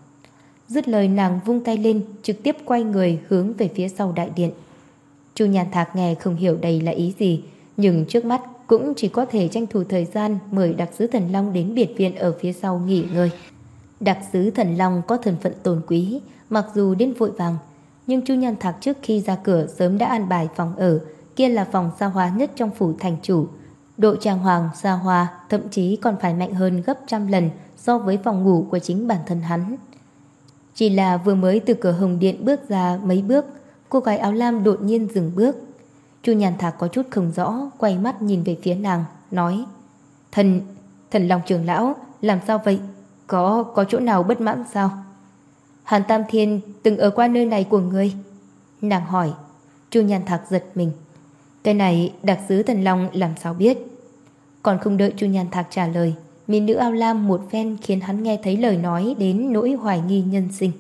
Dứt lời, nàng vung tay lên, trực tiếp quay người hướng về phía sau đại điện. Chu Nhàn Thạc nghe không hiểu đây là ý gì, nhưng trước mắt cũng chỉ có thể tranh thủ thời gian mời đặc sứ Thần Long đến biệt viện ở phía sau nghỉ ngơi. Đặc sứ Thần Long có thân phận tôn quý, mặc dù đến vội vàng, nhưng Chu Nhàn Thạc trước khi ra cửa sớm đã an bài phòng ở, kia là phòng xa hoa nhất trong phủ thành chủ. Độ trang hoàng xa hoa, thậm chí còn phải mạnh hơn gấp trăm lần so với phòng ngủ của chính bản thân hắn. Chỉ là vừa mới từ cửa hồng điện bước ra mấy bước, cô gái áo lam đột nhiên dừng bước. Chu Nhàn Thạc có chút không rõ, quay mắt nhìn về phía nàng, nói: Thần, thần Long trưởng lão, làm sao vậy? Có, có chỗ nào bất mãn sao? Hàn Tam Thiên từng ở qua nơi này của ngươi? Nàng hỏi. Chu Nhàn Thạc giật mình. Cái này đặc sứ Thần Long làm sao biết? Còn không đợi Chu Nhàn Thạc trả lời, mỹ nữ áo lam một phen khiến hắn nghe thấy lời nói đến nỗi hoài nghi nhân sinh.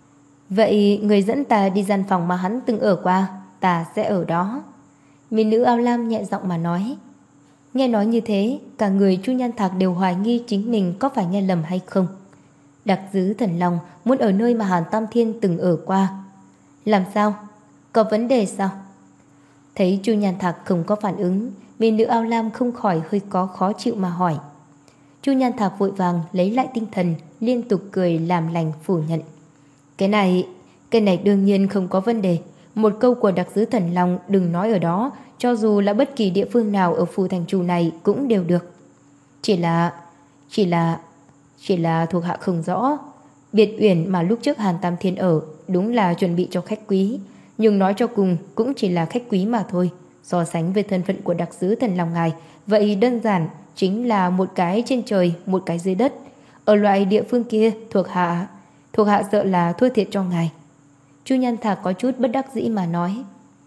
Vậy người dẫn ta đi gian phòng mà hắn từng ở qua, ta sẽ ở đó. Mỹ nữ áo lam nhẹ giọng mà nói. Nghe nói như thế, cả người Chu Nhàn Thạc đều hoài nghi chính mình có phải nghe lầm hay không. Đặc sứ Thần Long muốn ở nơi mà Hàn Tam Thiên từng ở qua. Làm sao? Có vấn đề sao? Thấy Chu Nhàn Thạc không có phản ứng, mỹ nữ áo lam không khỏi hơi có khó chịu mà hỏi. Chu Nhàn Thạc vội vàng lấy lại tinh thần, liên tục cười làm lành phủ nhận. Cái này, cái này đương nhiên không có vấn đề. Một câu của đặc sứ Thần Long đừng nói ở đó, cho dù là bất kỳ địa phương nào ở phủ thành chủ này cũng đều được. Chỉ là, chỉ là, chỉ là thuộc hạ không rõ. Biệt uyển mà lúc trước Hàn Tam Thiên ở đúng là chuẩn bị cho khách quý, nhưng nói cho cùng cũng chỉ là khách quý mà thôi. So sánh với thân phận của đặc sứ Thần Long ngài, vậy đơn giản chính là một cái trên trời, một cái dưới đất. Ở loại địa phương kia thuộc hạ, thuộc hạ sợ là thua thiệt cho ngài. Chu Nhàn Thạc có chút bất đắc dĩ mà nói.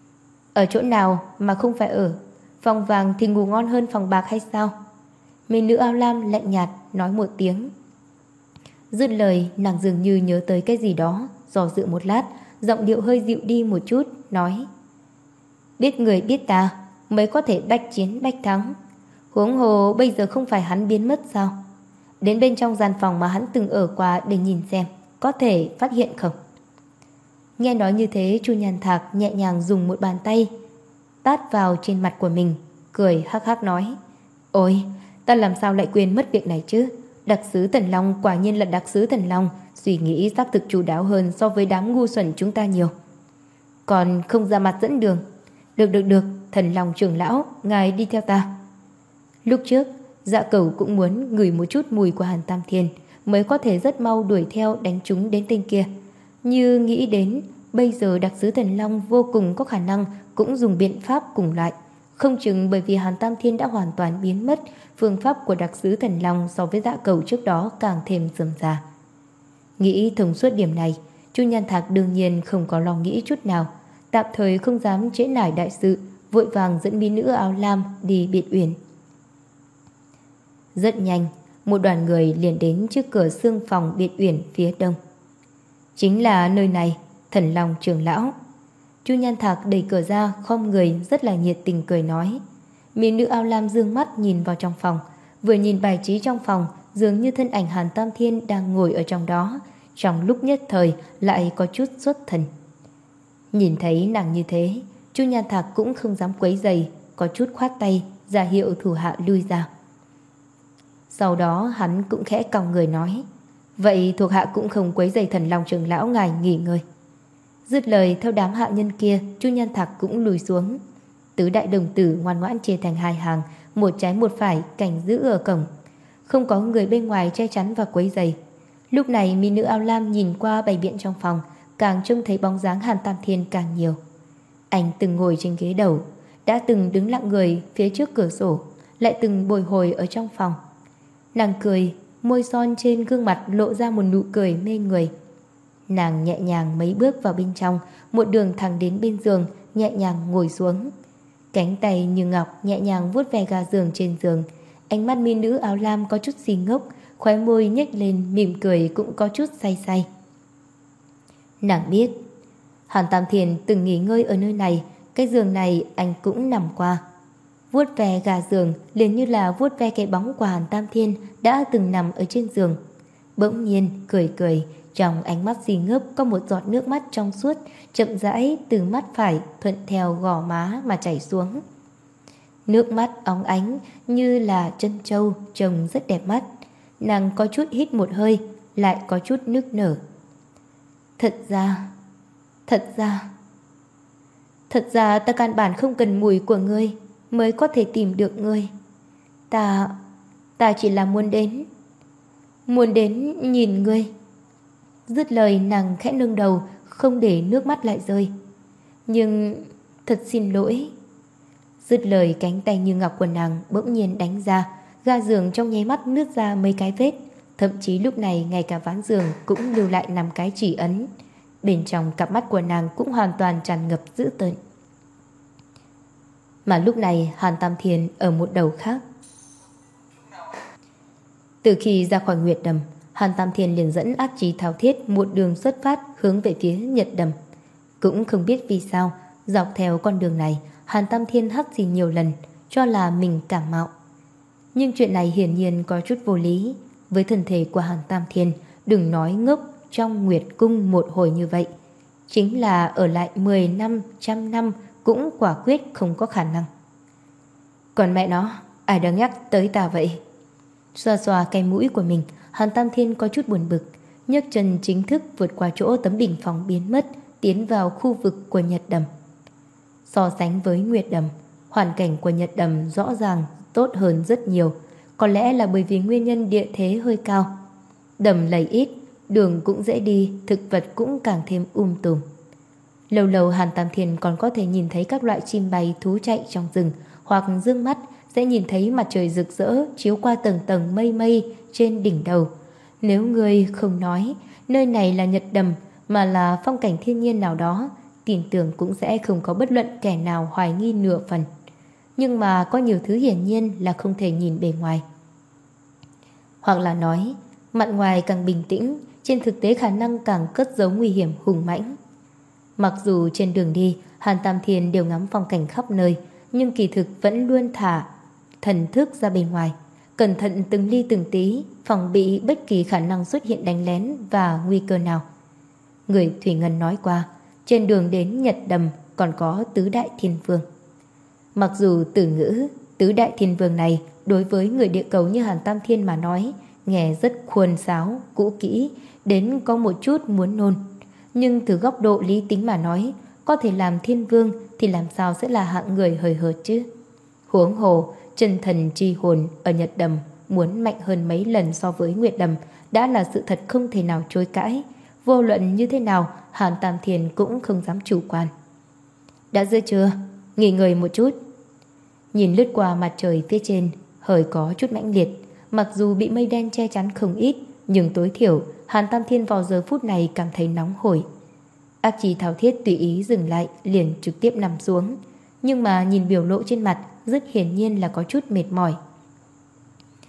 Ở chỗ nào mà không phải ở? Phòng vàng thì ngủ ngon hơn phòng bạc hay sao? Mỹ nữ áo lam lạnh nhạt nói một tiếng. Dứt lời, nàng dường như nhớ tới cái gì đó, dò dự một lát, giọng điệu hơi dịu đi một chút, nói: Biết người biết ta mới có thể bách chiến bách thắng. Huống hồ bây giờ không phải hắn biến mất sao? Đến bên trong gian phòng mà hắn từng ở qua để nhìn xem, có thể phát hiện không? Nghe nói như thế, Chu Nhàn Thạc nhẹ nhàng dùng một bàn tay tát vào trên mặt của mình, cười hắc hắc nói: Ôi, ta làm sao lại quên mất việc này chứ? Đặc sứ Thần Long quả nhiên là đặc sứ Thần Long, suy nghĩ xác thực chu đáo hơn so với đám ngu xuẩn chúng ta nhiều. Còn không ra mặt dẫn đường. Được được được, Thần Long trưởng lão, ngài đi theo ta. Lúc trước, Dạ Cẩu cũng muốn ngửi một chút mùi của Hàn Tam Thiên, mới có thể rất mau đuổi theo đánh chúng đến tên kia. Như nghĩ đến bây giờ đặc sứ Thần Long vô cùng có khả năng cũng dùng biện pháp cùng lại. Không chừng bởi vì Hàn Tam Thiên đã hoàn toàn biến mất, phương pháp của đặc sứ Thần Long so với Dạ Cẩu trước đó càng thêm rườm rà. Nghĩ thông suốt điểm này, Chu Nhàn Thạc đương nhiên không có lo nghĩ chút nào, tạm thời không dám trễ nải đại sự, vội vàng dẫn mỹ nữ áo lam đi biệt uyển. Rất nhanh, một đoàn người liền đến trước cửa xương phòng biệt uyển phía đông. Chính là nơi này, Thần Long trưởng lão. Chu Nhan Thạc đẩy cửa ra, khom người rất là nhiệt tình cười nói. Mỹ nữ áo lam dương mắt nhìn vào trong phòng, vừa nhìn bài trí trong phòng, dường như thân ảnh Hàn Tam Thiên đang ngồi ở trong đó, trong lúc nhất thời lại có chút xuất thần. Nhìn thấy nàng như thế, Chu Nhan Thạc cũng không dám quấy rầy, có chút khoát tay ra hiệu thủ hạ lui ra. Sau đó hắn cũng khẽ cong người nói, vậy thuộc hạ cũng không quấy rầy Thần Long trưởng lão ngài nghỉ ngơi. Dứt lời, theo đám hạ nhân kia, Chu Nhan Thạc cũng lùi xuống. Tứ đại đồng tử ngoan ngoãn chia thành hai hàng, một trái một phải cảnh giữ ở cổng, không có người bên ngoài che chắn và quấy rầy. Lúc này mỹ nữ áo lam nhìn qua bày biện trong phòng, càng trông thấy bóng dáng Hàn Tam Thiên càng nhiều. Anh từng ngồi trên ghế đầu, đã từng đứng lặng người phía trước cửa sổ, lại từng bồi hồi ở trong phòng. Nàng cười, môi son trên gương mặt lộ ra một nụ cười mê người. Nàng nhẹ nhàng mấy bước vào bên trong, một đường thẳng đến bên giường, nhẹ nhàng ngồi xuống. Cánh tay như ngọc nhẹ nhàng vuốt ve ga giường trên giường. Ánh mắt mỹ nữ áo lam có chút xì ngốc, khóe môi nhếch lên mỉm cười cũng có chút say say. Nàng biết Hàn Tam Thiên từng nghỉ ngơi ở nơi này, cái giường này anh cũng nằm qua. Vuốt ve gà giường liền như là vuốt ve cái bóng của Hàn Tam Thiên đã từng nằm ở trên giường. Bỗng nhiên cười cười, trong ánh mắt xì ngốc có một giọt nước mắt trong suốt chậm rãi từ mắt phải thuận theo gò má mà chảy xuống. Nước mắt óng ánh như là chân trâu, trông rất đẹp mắt. Nàng có chút hít một hơi, lại có chút nức nở. Thật ra, thật ra, thật ra ta căn bản không cần mùi của ngươi mới có thể tìm được ngươi. Ta, ta chỉ là muốn đến, muốn đến nhìn ngươi. Dứt lời nàng khẽ nâng đầu, không để nước mắt lại rơi. Nhưng thật xin lỗi. Dứt lời cánh tay như ngọc của nàng bỗng nhiên đánh ra, ga giường trong nháy mắt nứt ra mấy cái vết. Thậm chí lúc này ngay cả ván giường cũng lưu lại năm cái chỉ ấn. Bên trong cặp mắt của nàng cũng hoàn toàn tràn ngập dữ tợn. Mà lúc này Hàn Tam Thiên ở một đầu khác. Từ khi ra khỏi Nguyệt Đầm, Hàn Tam Thiên liền dẫn Ác Chí Thao Thiết một đường xuất phát hướng về phía Nhật Đầm. Cũng không biết vì sao, dọc theo con đường này Hàn Tam Thiên hắt xì nhiều lần, cho là mình cảm mạo. Nhưng chuyện này hiển nhiên có chút vô lý. Với thân thể của Hàn Tam Thiên, đừng nói ngốc trong Nguyệt Cung một hồi như vậy, chính là ở lại mười năm, trăm năm cũng quả quyết không có khả năng. Còn mẹ nó, ai đang nhắc tới ta vậy? Xoa xoa cái mũi của mình, Hàn Tam Thiên có chút buồn bực, nhấc chân chính thức vượt qua chỗ tấm bình phong biến mất, tiến vào khu vực của Nhật Đầm. So sánh với Nguyệt Đầm, hoàn cảnh của Nhật Đầm rõ ràng tốt hơn rất nhiều. Có lẽ là bởi vì nguyên nhân địa thế hơi cao. Đầm lầy ít, đường cũng dễ đi, thực vật cũng càng thêm um tùm. Lâu lâu Hàn Tam Thiên còn có thể nhìn thấy các loại chim bay thú chạy trong rừng, hoặc dương mắt sẽ nhìn thấy mặt trời rực rỡ chiếu qua tầng tầng mây mây trên đỉnh đầu. Nếu người không nói nơi này là Nhật Đầm mà là phong cảnh thiên nhiên nào đó, tin tưởng cũng sẽ không có bất luận kẻ nào hoài nghi nửa phần. Nhưng mà có nhiều thứ hiển nhiên là không thể nhìn bề ngoài. Hoặc là nói, mặt ngoài càng bình tĩnh, trên thực tế khả năng càng cất giấu nguy hiểm hùng mãnh. Mặc dù trên đường đi Hàn Tam Thiên đều ngắm phong cảnh khắp nơi, nhưng kỳ thực vẫn luôn thả thần thức ra bên ngoài, cẩn thận từng ly từng tí, phòng bị bất kỳ khả năng xuất hiện đánh lén và nguy cơ nào. Người Thủy Ngân nói qua, trên đường đến Nhật Đầm còn có Tứ Đại Thiên Vương. Mặc dù từ ngữ Tứ Đại Thiên Vương này đối với người địa cầu như Hàn Tam Thiên mà nói nghe rất khuôn sáo, cũ kỹ, đến có một chút muốn nôn. Nhưng từ góc độ lý tính mà nói, có thể làm thiên vương thì làm sao sẽ là hạng người hời hợt chứ? Huống hồ, chân thần chi hồn ở Nhật Đầm muốn mạnh hơn mấy lần so với Nguyệt Đầm đã là sự thật không thể nào chối cãi. Vô luận như thế nào, Hàn Tam Thiên cũng không dám chủ quan. Đã giữa trưa, nghỉ ngơi một chút. Nhìn lướt qua mặt trời phía trên, hơi có chút mãnh liệt. Mặc dù bị mây đen che chắn không ít, nhưng tối thiểu Hàn Tam Thiên vào giờ phút này cảm thấy nóng hổi. Ác Chí Thao Thiết tùy ý dừng lại, liền trực tiếp nằm xuống. Nhưng mà nhìn biểu lộ trên mặt rất hiển nhiên là có chút mệt mỏi.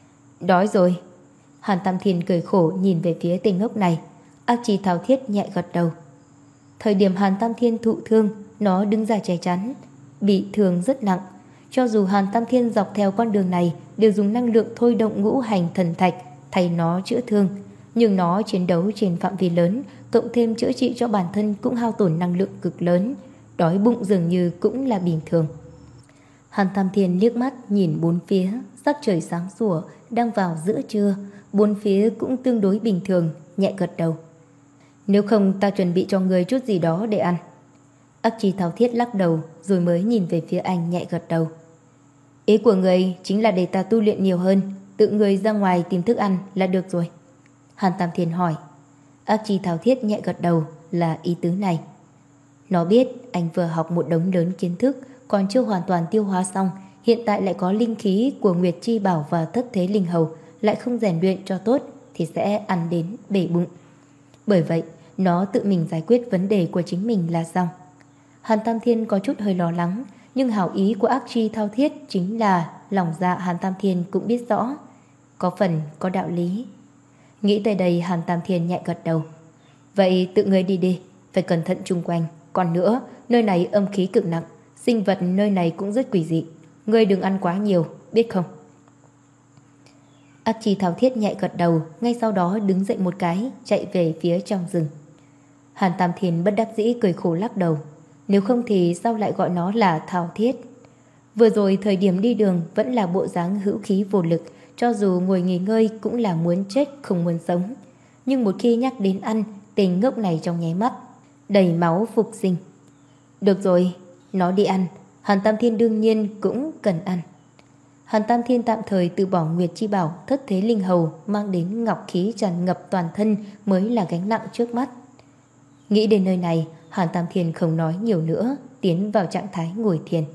Đói rồi. Hàn Tam Thiên cười khổ nhìn về phía tên ngốc này. Ác Chi tháo thiết nhẹ gật đầu. Thời điểm Hàn Tam Thiên thụ thương, nó đứng ra che chắn, bị thương rất nặng. Cho dù Hàn Tam Thiên dọc theo con đường này đều dùng năng lượng thôi động ngũ hành thần thạch thay nó chữa thương, nhưng nó chiến đấu trên phạm vi lớn, cộng thêm chữa trị cho bản thân cũng hao tổn năng lượng cực lớn. Đói bụng dường như cũng là bình thường. Hàn Tam Thiên liếc mắt nhìn bốn phía, sắc trời sáng sủa, đang vào giữa trưa, bốn phía cũng tương đối bình thường, nhẹ gật đầu. Nếu không ta chuẩn bị cho người chút gì đó để ăn. Ác Chi tháo thiết lắc đầu rồi mới nhìn về phía anh, nhẹ gật đầu. Ý của người chính là để ta tu luyện nhiều hơn, tự người ra ngoài tìm thức ăn là được rồi. Hàn Tam Thiên hỏi. Ác Chi tháo thiết nhẹ gật đầu, là ý tứ này. Nó biết anh vừa học một đống lớn kiến thức, còn chưa hoàn toàn tiêu hóa xong, hiện tại lại có linh khí của Nguyệt Chi Bảo và Thất Thế Linh Hầu, lại không rèn luyện cho tốt thì sẽ ăn đến bể bụng. Bởi vậy, nó tự mình giải quyết vấn đề của chính mình là xong. Hàn Tam Thiên có chút hơi lo lắng, nhưng hảo ý của Ác Chi thao thiết chính là lòng dạ Hàn Tam Thiên cũng biết rõ, có phần có đạo lý. Nghĩ tới đây, Hàn Tam Thiên nhẹ gật đầu. Vậy tự ngươi đi đi, phải cẩn thận chung quanh. Còn nữa, nơi này âm khí cực nặng, sinh vật nơi này cũng rất quỷ dị. Ngươi đừng ăn quá nhiều, biết không? Ác Chi thao thiết nhẹ gật đầu, ngay sau đó đứng dậy một cái, chạy về phía trong rừng. Hàn Tam Thiên bất đắc dĩ cười khổ lắc đầu. Nếu không thì sao lại gọi nó là thao thiết? Vừa rồi thời điểm đi đường vẫn là bộ dáng hữu khí vô lực, cho dù ngồi nghỉ ngơi cũng là muốn chết không muốn sống. Nhưng một khi nhắc đến ăn, tên ngốc này trong nháy mắt đầy máu phục sinh. Được rồi, nó đi ăn, Hàn Tam Thiên đương nhiên cũng cần ăn. Hàn Tam Thiên tạm thời từ bỏ Nguyệt Chi Bảo, Thất Thế Linh Hầu mang đến ngọc khí tràn ngập toàn thân mới là gánh nặng trước mắt. Nghĩ đến nơi này, Hàn Tam Thiên không nói nhiều nữa, tiến vào trạng thái ngồi thiền.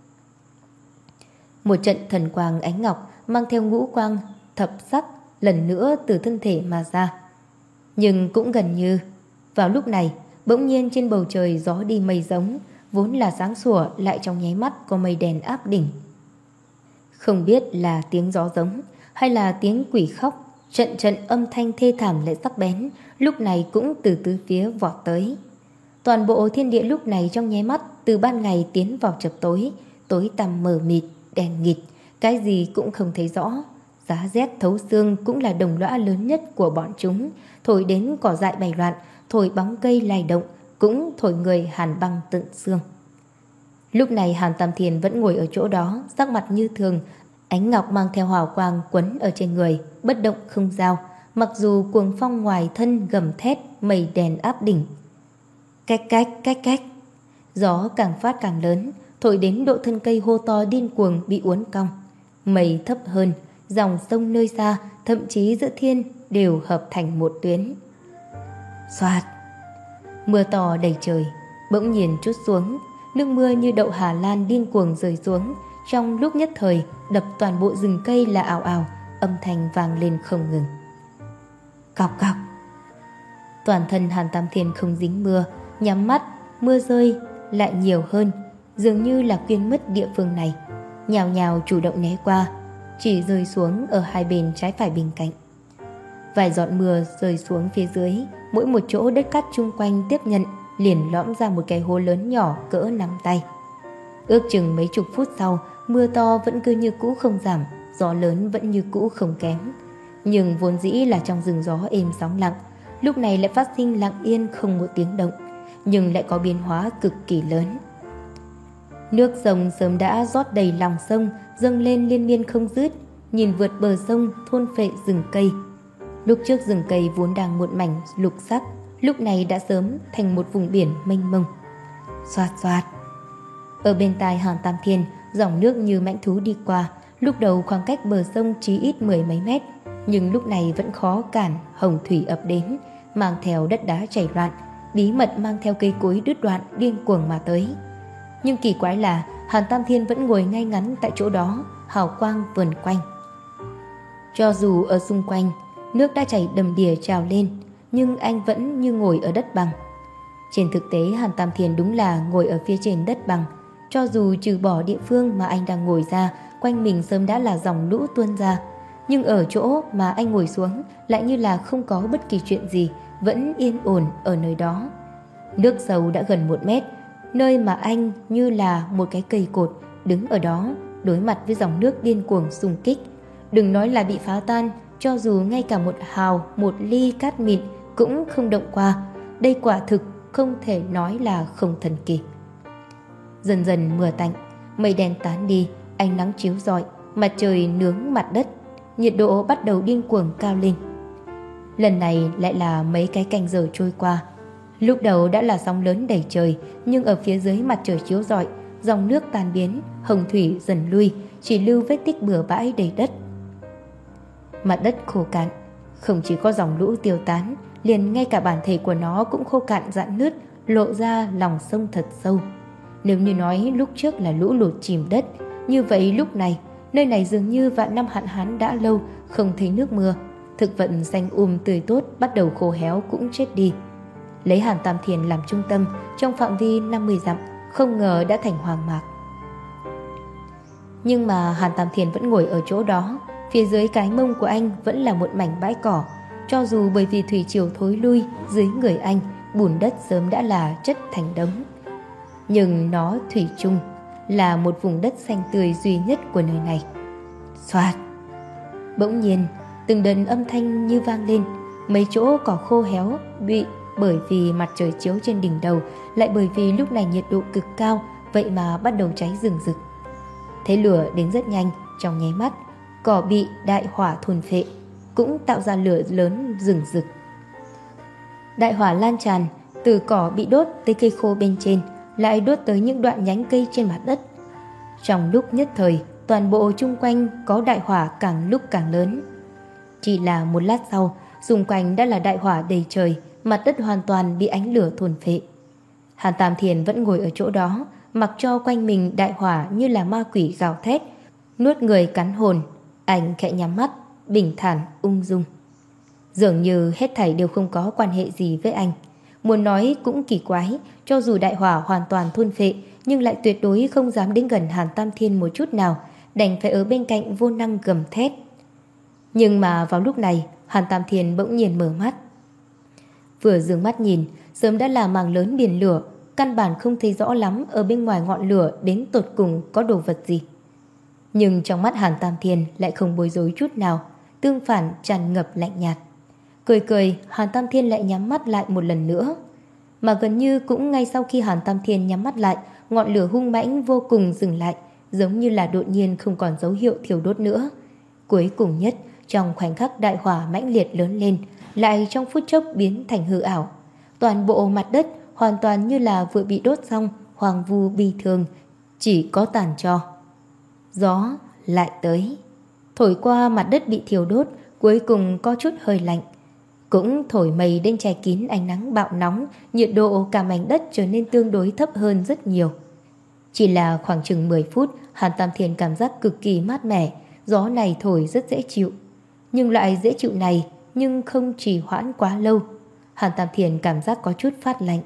Một trận thần quang ánh ngọc mang theo ngũ quang thập sắc lần nữa từ thân thể mà ra. Nhưng cũng gần như vào lúc này, bỗng nhiên trên bầu trời gió đi mây giống, vốn là sáng sủa lại trong nháy mắt có mây đèn áp đỉnh. Không biết là tiếng gió giống hay là tiếng quỷ khóc, trận trận âm thanh thê thảm lại sắc bén, lúc này cũng từ tứ phía vọt tới. Toàn bộ thiên địa lúc này trong nháy mắt từ ban ngày tiến vào chập tối, tối tăm mờ mịt, đèn nghịt, cái gì cũng không thấy rõ. Giá rét thấu xương cũng là đồng lõa lớn nhất của bọn chúng, thổi đến cỏ dại bày loạn, thổi bóng cây lay động, cũng thổi người hàn băng tận xương. Lúc này Hàn Tam Thiên vẫn ngồi ở chỗ đó, sắc mặt như thường, ánh ngọc mang theo hào quang quấn ở trên người, bất động không dao, mặc dù cuồng phong ngoài thân gầm thét, mây đèn áp đỉnh. Cách cách cách cách, gió càng phát càng lớn, thổi đến độ thân cây hô to điên cuồng bị uốn cong. Mây thấp hơn, dòng sông nơi xa, thậm chí giữa thiên đều hợp thành một tuyến. Xoạt, mưa to đầy trời, bỗng nhiên trút xuống, nước mưa như đậu Hà Lan điên cuồng rơi xuống, trong lúc nhất thời đập toàn bộ rừng cây là ào ào, âm thanh vang lên không ngừng. Cọc cọc, toàn thân Hàn Tam Thiên không dính mưa, nhắm mắt, mưa rơi lại nhiều hơn, dường như là quên mất địa phương này, nhào nhào chủ động né qua, chỉ rơi xuống ở hai bên trái phải bên cạnh. Vài giọt mưa rơi xuống phía dưới, mỗi một chỗ đất cát chung quanh tiếp nhận liền lõm ra một cái hố lớn nhỏ cỡ nắm tay. Ước chừng mấy chục phút sau, mưa to vẫn cứ như cũ không giảm, gió lớn vẫn như cũ không kém. Nhưng vốn dĩ là trong rừng gió êm sóng lặng, lúc này lại phát sinh lặng yên không một tiếng động, nhưng lại có biến hóa cực kỳ lớn. Nước sông sớm đã rót đầy lòng sông, dâng lên liên miên không dứt, nhìn vượt bờ sông thôn phệ rừng cây. Lúc trước rừng cây vốn đang một mảnh lục sắc, lúc này đã sớm thành một vùng biển mênh mông. Xoạt xoạt, ở bên tai Hàn Tam Thiên, dòng nước như mãnh thú đi qua. Lúc đầu khoảng cách bờ sông chí ít mười mấy mét, nhưng lúc này vẫn khó cản hồng thủy ập đến, mang theo đất đá chảy loạn, bí mật mang theo cây cối đứt đoạn điên cuồng mà tới. Nhưng kỳ quái là Hàn Tam Thiên vẫn ngồi ngay ngắn tại chỗ đó, hào quang vần quanh. Cho dù ở xung quanh nước đã chảy đầm đìa trào lên, nhưng anh vẫn như ngồi ở đất bằng. Trên thực tế Hàn Tam Thiên đúng là ngồi ở phía trên đất bằng. Cho dù trừ bỏ địa phương mà anh đang ngồi ra, quanh mình sớm đã là dòng lũ tuôn ra. Nhưng ở chỗ mà anh ngồi xuống lại như là không có bất kỳ chuyện gì, vẫn yên ổn ở nơi đó. Nước sâu đã gần một mét, nơi mà anh như là một cái cây cột đứng ở đó, đối mặt với dòng nước điên cuồng xung kích. Đừng nói là bị phá tan, cho dù ngay cả một hào, một ly cát mịn cũng không động qua. Đây quả thực không thể nói là không thần kỳ. Dần dần mưa tạnh, mây đen tán đi, ánh nắng chiếu rọi, mặt trời nướng mặt đất, nhiệt độ bắt đầu điên cuồng cao lên. Lần này lại là mấy cái canh giờ trôi qua. Lúc đầu đã là sóng lớn đầy trời, nhưng ở phía dưới mặt trời chiếu rọi, dòng nước tan biến, hồng thủy dần lui, chỉ lưu vết tích bừa bãi đầy đất. Mặt đất khô cạn, không chỉ có dòng lũ tiêu tán, liền ngay cả bản thể của nó cũng khô cạn rạn nứt, lộ ra lòng sông thật sâu. Nếu như nói lúc trước là lũ lụt chìm đất, như vậy lúc này, nơi này dường như vạn năm hạn hán đã lâu không thấy nước mưa, thực vật xanh um tươi tốt bắt đầu khô héo cũng chết đi. Lấy Hàn Tam Thiền làm trung tâm, trong phạm vi năm mươi dặm, không ngờ đã thành hoang mạc. Nhưng mà Hàn Tam Thiền vẫn ngồi ở chỗ đó, phía dưới cái mông của anh vẫn là một mảnh bãi cỏ. Cho dù bởi vì thủy triều thối lui, dưới người anh bùn đất sớm đã là chất thành đống, nhưng nó thủy chung là một vùng đất xanh tươi duy nhất của nơi này. Xoạt! Bỗng nhiên, từng đợt âm thanh như vang lên. Mấy chỗ cỏ khô héo bị bởi vì mặt trời chiếu trên đỉnh đầu, lại bởi vì lúc này nhiệt độ cực cao, vậy mà bắt đầu cháy rừng rực. Thế lửa đến rất nhanh, trong nháy mắt, cỏ bị đại hỏa thuần phệ, cũng tạo ra lửa lớn rừng rực. Đại hỏa lan tràn, từ cỏ bị đốt tới cây khô bên trên, lại đốt tới những đoạn nhánh cây trên mặt đất. Trong lúc nhất thời, toàn bộ chung quanh có đại hỏa càng lúc càng lớn. Chỉ là một lát sau, xung quanh đã là đại hỏa đầy trời, mặt đất hoàn toàn bị ánh lửa thuần phệ. Hàn Tam Thiền vẫn ngồi ở chỗ đó, mặc cho quanh mình đại hỏa như là ma quỷ gào thét, nuốt người cắn hồn. Anh khẽ nhắm mắt, bình thản, ung dung. Dường như hết thảy đều không có quan hệ gì với anh. Muốn nói cũng kỳ quái, cho dù đại hỏa hoàn toàn thôn phệ, nhưng lại tuyệt đối không dám đến gần Hàn Tam Thiên một chút nào, đành phải ở bên cạnh vô năng gầm thét. Nhưng mà vào lúc này, Hàn Tam Thiên bỗng nhiên mở mắt. Vừa dương mắt nhìn, sớm đã là mảng lớn biển lửa, căn bản không thấy rõ lắm ở bên ngoài ngọn lửa đến tột cùng có đồ vật gì. Nhưng trong mắt Hàn Tam Thiên lại không bối rối chút nào, tương phản tràn ngập lạnh nhạt. Cười cười, Hàn Tam Thiên lại nhắm mắt lại một lần nữa. Mà gần như cũng ngay sau khi Hàn Tam Thiên nhắm mắt lại, ngọn lửa hung mãnh vô cùng dừng lại, giống như là đột nhiên không còn dấu hiệu thiêu đốt nữa. Cuối cùng nhất, trong khoảnh khắc đại hỏa mãnh liệt lớn lên, lại trong phút chốc biến thành hư ảo. Toàn bộ mặt đất hoàn toàn như là vừa bị đốt xong, hoang vu bi thương, chỉ có tàn tro. Gió lại tới, thổi qua mặt đất bị thiêu đốt, cuối cùng có chút hơi lạnh. Cũng thổi mây đến che kín ánh nắng bạo nóng, nhiệt độ cả mảnh đất trở nên tương đối thấp hơn rất nhiều. Chỉ là khoảng chừng mười phút, Hàn Tam Thiên cảm giác cực kỳ mát mẻ, gió này thổi rất dễ chịu. Nhưng loại dễ chịu này nhưng không trì hoãn quá lâu. Hàn Tam Thiên cảm giác có chút phát lạnh.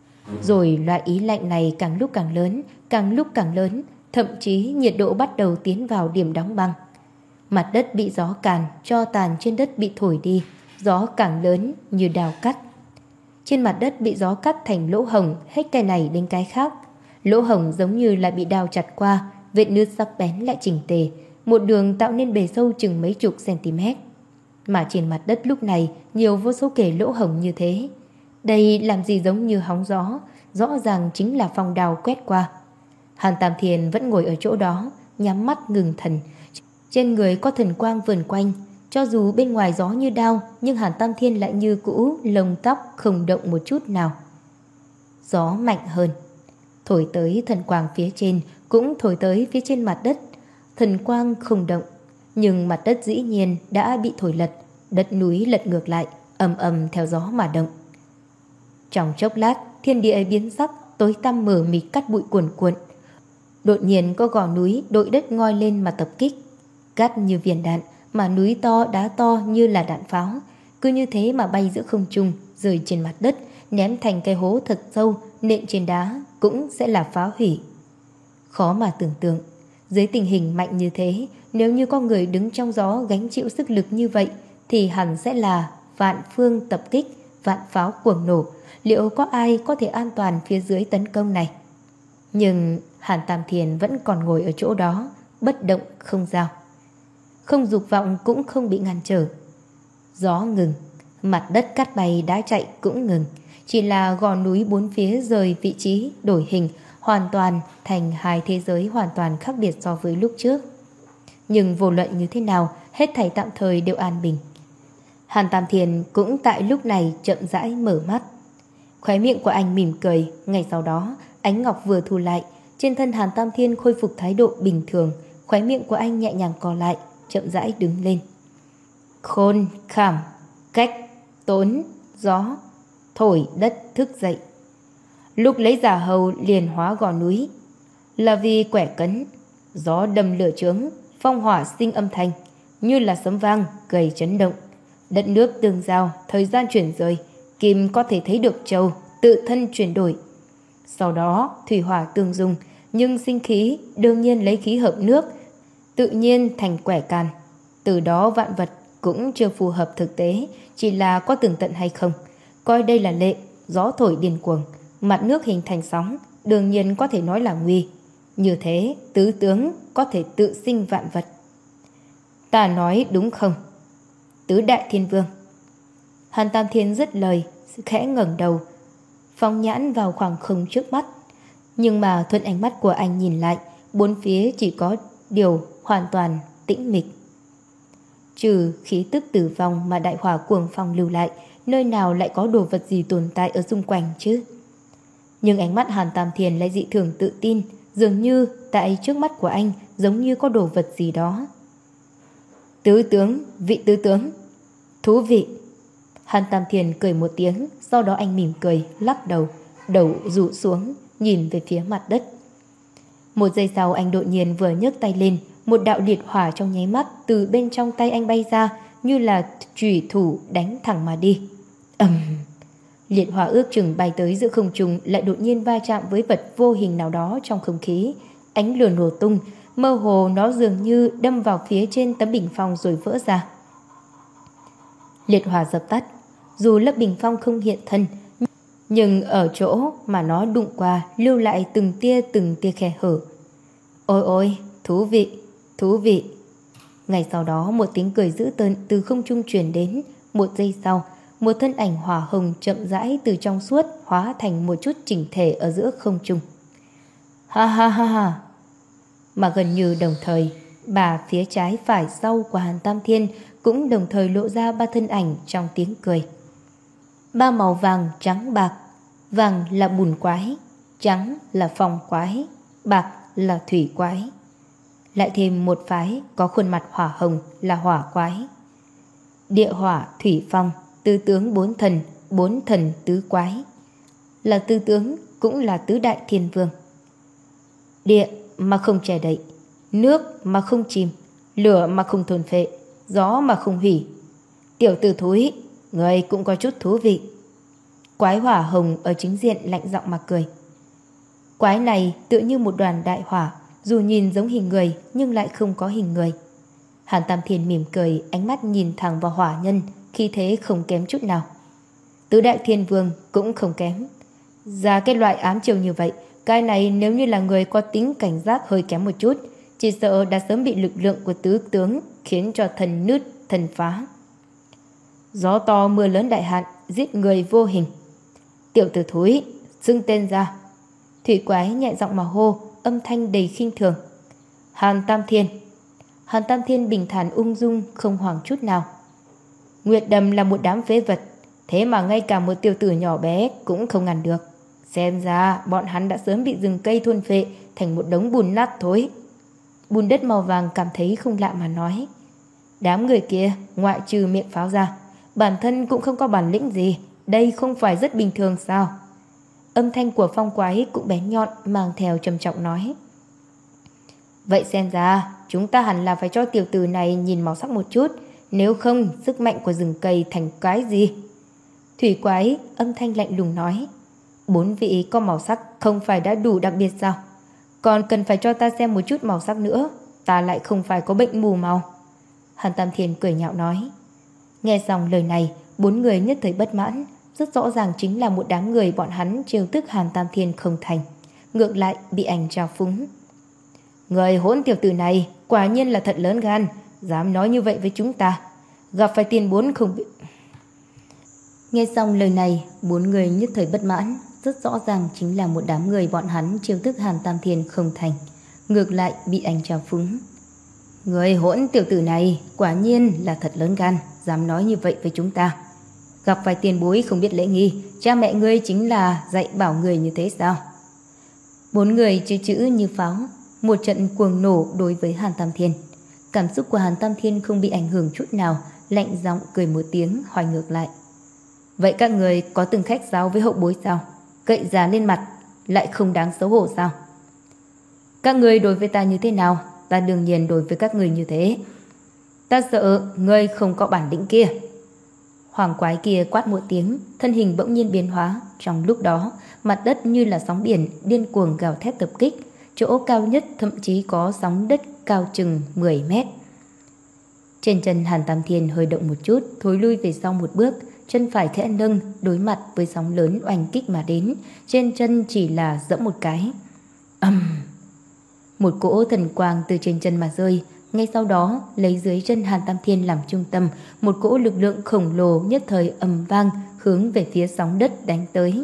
Rồi loại ý lạnh này càng lúc càng lớn, càng lúc càng lớn, thậm chí nhiệt độ bắt đầu tiến vào điểm đóng băng. Mặt đất bị gió càn, tro tàn trên đất bị thổi đi, gió càng lớn như đào cắt. Trên mặt đất bị gió cắt thành lỗ hồng, hết cái này đến cái khác. Lỗ hồng giống như là bị đào chặt qua, vết nứt sắc bén lại chỉnh tề, một đường tạo nên bề sâu chừng mấy chục cm. Mà trên mặt đất lúc này nhiều vô số kể lỗ hồng như thế. Đây làm gì giống như hóng gió, rõ ràng chính là phong đào quét qua. Hàn Tam Thiên vẫn ngồi ở chỗ đó, nhắm mắt ngừng thần. Trên người có thần quang vờn quanh, cho dù bên ngoài gió như đao, nhưng Hàn Tam Thiên lại như cũ, lông tóc không động một chút nào. Gió mạnh hơn, thổi tới thần quang phía trên, cũng thổi tới phía trên mặt đất. Thần quang không động, nhưng mặt đất dĩ nhiên đã bị thổi lật, đất núi lật ngược lại, ầm ầm theo gió mà động. Trong chốc lát, thiên địa biến sắc, tối tăm mờ mịt cát bụi cuồn cuộn. Đột nhiên có gò núi đội đất ngoi lên mà tập kích, cát như viên đạn, mà núi to đá to như là đạn pháo, cứ như thế mà bay giữa không trung, rơi trên mặt đất, ném thành cái hố thật sâu, nện trên đá cũng sẽ là phá hủy. Khó mà tưởng tượng, dưới tình hình mạnh như thế, nếu như có người đứng trong gió gánh chịu sức lực như vậy thì hẳn sẽ là vạn phương tập kích, vạn pháo cuồng nổ. Liệu có ai có thể an toàn phía dưới tấn công này? Nhưng Hàn Tam Thiên vẫn còn ngồi ở chỗ đó, bất động không dao. Không dục vọng cũng không bị ngăn trở. Gió ngừng, mặt đất cát bay đá chạy cũng ngừng. Chỉ là gò núi bốn phía rời vị trí, đổi hình, hoàn toàn thành hai thế giới hoàn toàn khác biệt so với lúc trước. Nhưng vô luận như thế nào, hết thảy tạm thời đều an bình. Hàn Tam Thiên cũng tại lúc này chậm rãi mở mắt. Khóe miệng của anh mỉm cười. Ngay sau đó, ánh ngọc vừa thu lại, trên thân Hàn Tam Thiên khôi phục thái độ bình thường. Khóe miệng của anh nhẹ nhàng co lại, chậm rãi đứng lên. Khôn, khảm, cách, tốn, gió, thổi đất thức dậy. Lúc lấy giả hầu liền hóa gò núi, là vì quẻ cấn. Gió đâm lửa trướng, phong hỏa sinh âm thanh, như là sấm vang gây chấn động. Đất nước tương giao, thời gian chuyển rời, kim có thể thấy được châu tự thân chuyển đổi. Sau đó thủy hỏa tương dung, nhưng sinh khí đương nhiên lấy khí hợp nước, tự nhiên thành quẻ can. Từ đó vạn vật cũng chưa phù hợp thực tế, chỉ là có tường tận hay không. Coi đây là lệ, gió thổi điên cuồng, mặt nước hình thành sóng, đương nhiên có thể nói là nguy. Như thế, tứ tướng có thể tự sinh vạn vật. Ta nói đúng không? Tứ đại thiên vương. Hàn Tam Thiên dứt lời, khẽ ngẩng đầu, phóng nhãn vào khoảng không trước mắt. Nhưng mà thuận ánh mắt của anh nhìn lại, bốn phía chỉ có điều hoàn toàn tĩnh mịch. Trừ khí tức tử vong mà đại hỏa cuồng phong lưu lại, nơi nào lại có đồ vật gì tồn tại ở xung quanh chứ? Nhưng ánh mắt Hàn Tam Thiên lại dị thường tự tin, dường như tại trước mắt của anh giống như có đồ vật gì đó. Tứ tướng, vị tứ tướng. Thú vị. Hàn Tam Thiên cười một tiếng, sau đó anh mỉm cười, lắc đầu, đầu rũ xuống, nhìn về phía mặt đất. Một giây sau anh đột nhiên vừa nhấc tay lên, một đạo liệt hỏa trong nháy mắt từ bên trong tay anh bay ra, như là chủy thủ đánh thẳng mà đi. Ầm! Uhm. Liệt hỏa ước chừng bay tới giữa không trung, lại đột nhiên va chạm với vật vô hình nào đó trong không khí. Ánh lửa nổ tung, mơ hồ nó dường như đâm vào phía trên tấm bình phong rồi vỡ ra. Liệt hỏa dập tắt, dù lớp bình phong không hiện thân, nhưng ở chỗ mà nó đụng qua lưu lại từng tia từng tia khe hở. Ôi ôi, thú vị, thú vị. Ngay sau đó một tiếng cười dữ tợn từ không trung truyền đến. Một giây sau, một thân ảnh hỏa hồng chậm rãi từ trong suốt hóa thành một chút chỉnh thể ở giữa không trung. Ha ha ha ha. Mà gần như đồng thời, bà phía trái phải sau của Hàn Tam Thiên cũng đồng thời lộ ra ba thân ảnh trong tiếng cười. Ba màu vàng, trắng, bạc. Vàng là bùn quái, trắng là phong quái, bạc là thủy quái. Lại thêm một phái có khuôn mặt hỏa hồng là hỏa quái. Địa hỏa thủy phong, tứ tướng bốn thần, bốn thần tứ quái. Là tứ tướng cũng là tứ đại thiên vương. Địa mà không che đậy, nước mà không chìm, lửa mà không thôn phệ, gió mà không hủy. Tiểu tử thúi, người cũng có chút thú vị. Quái hỏa hồng ở chính diện lạnh giọng mà cười. Quái này tựa như một đoàn đại hỏa, dù nhìn giống hình người nhưng lại không có hình người. Hàn Tam Thiên mỉm cười, ánh mắt nhìn thẳng vào hỏa nhân, khí thế không kém chút nào. Tứ đại thiên vương cũng không kém. Ra cái loại ám chiêu như vậy, cái này nếu như là người có tính cảnh giác hơi kém một chút, chỉ sợ đã sớm bị lực lượng của tứ tướng khiến cho thần nứt, thần phá. Gió to mưa lớn đại hạn, giết người vô hình. Tiểu tử thúi, xưng tên ra. Thủy quái nhẹ giọng mà hô, âm thanh đầy khinh thường. Hàn Tam Thiên. Hàn Tam Thiên bình thản ung dung, không hoảng chút nào. Nguyệt Đầm là một đám phế vật, thế mà ngay cả một tiểu tử nhỏ bé cũng không ngăn được. Xem ra bọn hắn đã sớm bị rừng cây thôn phệ thành một đống bùn nát thối. Bùn đất màu vàng cảm thấy không lạ mà nói. Đám người kia ngoại trừ miệng pháo ra, bản thân cũng không có bản lĩnh gì. Đây không phải rất bình thường sao? Âm thanh của phong quái cũng bén nhọn, mang theo trầm trọng nói. Vậy xem ra chúng ta hẳn là phải cho tiểu tử này nhìn màu sắc một chút, nếu không sức mạnh của rừng cây thành cái gì? Thủy quái âm thanh lạnh lùng nói. Bốn vị có màu sắc không phải đã đủ đặc biệt sao? Còn cần phải cho ta xem một chút màu sắc nữa. ta lại không phải có bệnh mù màu. Hàn Tam Thiên cười nhạo nói. Nghe xong lời này, bốn người nhất thời bất mãn. Rất rõ ràng chính là một đám người bọn hắn trêu tức Hàn Tam Thiên không thành, ngược lại bị anh trao phúng. Người hỗn tiểu tử này quả nhiên là thật lớn gan, dám nói như vậy với chúng ta. Gặp phải tiền bốn không biết. Nghe xong lời này, bốn người nhất thời bất mãn. Rất rõ ràng chính là một đám người bọn hắn trêu tức Hàn Tam Thiên không thành, ngược lại bị anh trao phúng. Người hỗn tiểu tử này quả nhiên là thật lớn gan, dám nói như vậy với chúng ta. Gặp phải tiền bối không biết lễ nghi, cha mẹ ngươi chính là dạy bảo người như thế sao? Bốn người chữ chữ như pháo, một trận cuồng nổ đối với Hàn Tam Thiên. Cảm xúc của Hàn Tam Thiên không bị ảnh hưởng chút nào, lạnh giọng cười một tiếng hỏi ngược lại. Vậy các người có từng khách sáo với hậu bối sao? Cậy giá lên mặt lại không đáng xấu hổ sao? Các người đối với ta như thế nào, ta đương nhiên đối với các người như thế. Ta sợ ngươi không có bản lĩnh kia. Hoàng quái kia quát một tiếng, thân hình bỗng nhiên biến hóa. Trong lúc đó, mặt đất như là sóng biển điên cuồng gào thét tập kích. Chỗ cao nhất thậm chí có sóng đất cao chừng mười mét. Trên chân Hàn Tam Thiên hơi động một chút, thối lui về sau một bước, chân phải khẽ nâng, đối mặt với sóng lớn oanh kích mà đến. Trên chân chỉ là giẫm một cái. Ầm! Um. Một cỗ thần quang từ trên chân mà rơi. Ngay sau đó, lấy dưới chân Hàn Tam Thiên làm trung tâm, một cỗ lực lượng khổng lồ nhất thời ầm vang hướng về phía sóng đất đánh tới.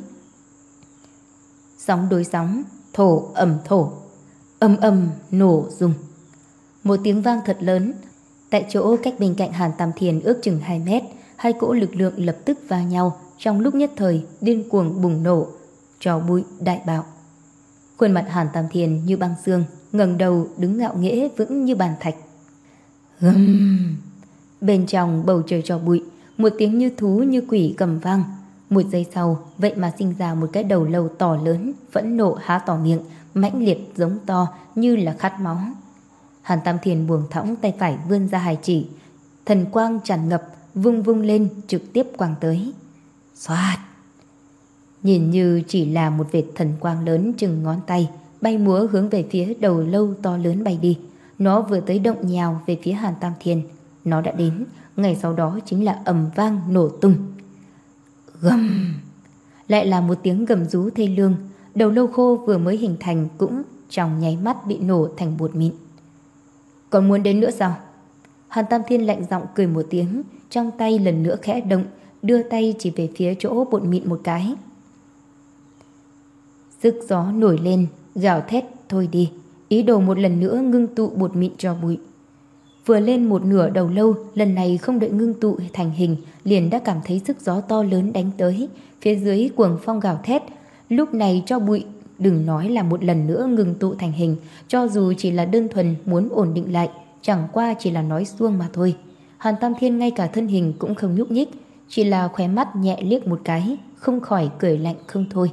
Sóng đối sóng, thổ ầm thổ, ầm ầm nổ rung. Một tiếng vang thật lớn, tại chỗ cách bên cạnh Hàn Tam Thiên ước chừng hai mét, hai cỗ lực lượng lập tức va nhau, trong lúc nhất thời điên cuồng bùng nổ, tro bụi đại bạo. Khuôn mặt Hàn Tam Thiên như băng xương, ngẩng đầu đứng ngạo nghễ vững như bàn thạch. Gầm! Bên trong bầu trời tro bụi, một tiếng như thú như quỷ gầm vang. Một giây sau, vậy mà sinh ra một cái đầu lâu to lớn, phẫn nộ há to miệng, mãnh liệt giống to như là khát máu. Hàn Tam Thiên buông thõng tay phải vươn ra hai chỉ, thần quang tràn ngập, vung vung lên trực tiếp quang tới. Xoát! Nhìn như chỉ là một vệt thần quang lớn chừng ngón tay, bay múa hướng về phía đầu lâu to lớn bay đi. Nó vừa tới động nhào về phía Hàn Tam Thiên. Nó đã đến, ngay sau đó chính là ầm vang nổ tung. Gầm! Lại là một tiếng gầm rú thê lương. Đầu lâu khô vừa mới hình thành cũng trong nháy mắt bị nổ thành bột mịn. Còn muốn đến nữa sao? Hàn Tam Thiên lạnh giọng cười một tiếng, trong tay lần nữa khẽ động, đưa tay chỉ về phía chỗ bột mịn một cái. Sức gió nổi lên, gào thét thôi đi, ý đồ một lần nữa ngưng tụ bột mịn cho bụi. Vừa lên một nửa đầu lâu, lần này không đợi ngưng tụ thành hình, liền đã cảm thấy sức gió to lớn đánh tới, phía dưới cuồng phong gào thét. Lúc này cho bụi, đừng nói là một lần nữa ngưng tụ thành hình, cho dù chỉ là đơn thuần muốn ổn định lại, chẳng qua chỉ là nói suông mà thôi. Hàn Tam Thiên ngay cả thân hình cũng không nhúc nhích, chỉ là khóe mắt nhẹ liếc một cái, không khỏi cười lạnh không thôi.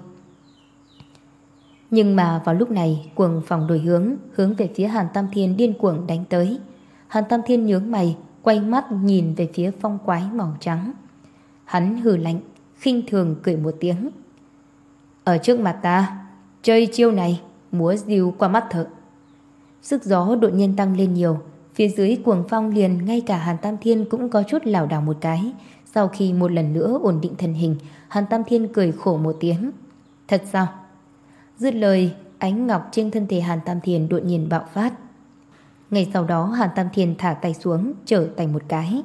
Nhưng mà vào lúc này, cuồng phong đổi hướng, hướng về phía Hàn Tam Thiên điên cuồng đánh tới. Hàn Tam Thiên nhướng mày, quay mắt nhìn về phía phong quái màu trắng. Hắn hừ lạnh, khinh thường cười một tiếng. Ở trước mặt ta, chơi chiêu này, múa rìu qua mắt thợ. Sức gió đột nhiên tăng lên nhiều, phía dưới cuồng phong liền ngay cả Hàn Tam Thiên cũng có chút lảo đảo một cái. Sau khi một lần nữa ổn định thân hình, Hàn Tam Thiên cười khổ một tiếng. Thật sao? Dứt lời, ánh ngọc trên thân thể Hàn Tam Thiên đột nhiên bạo phát. Ngay sau đó Hàn Tam Thiên thả tay xuống, trở tay một cái.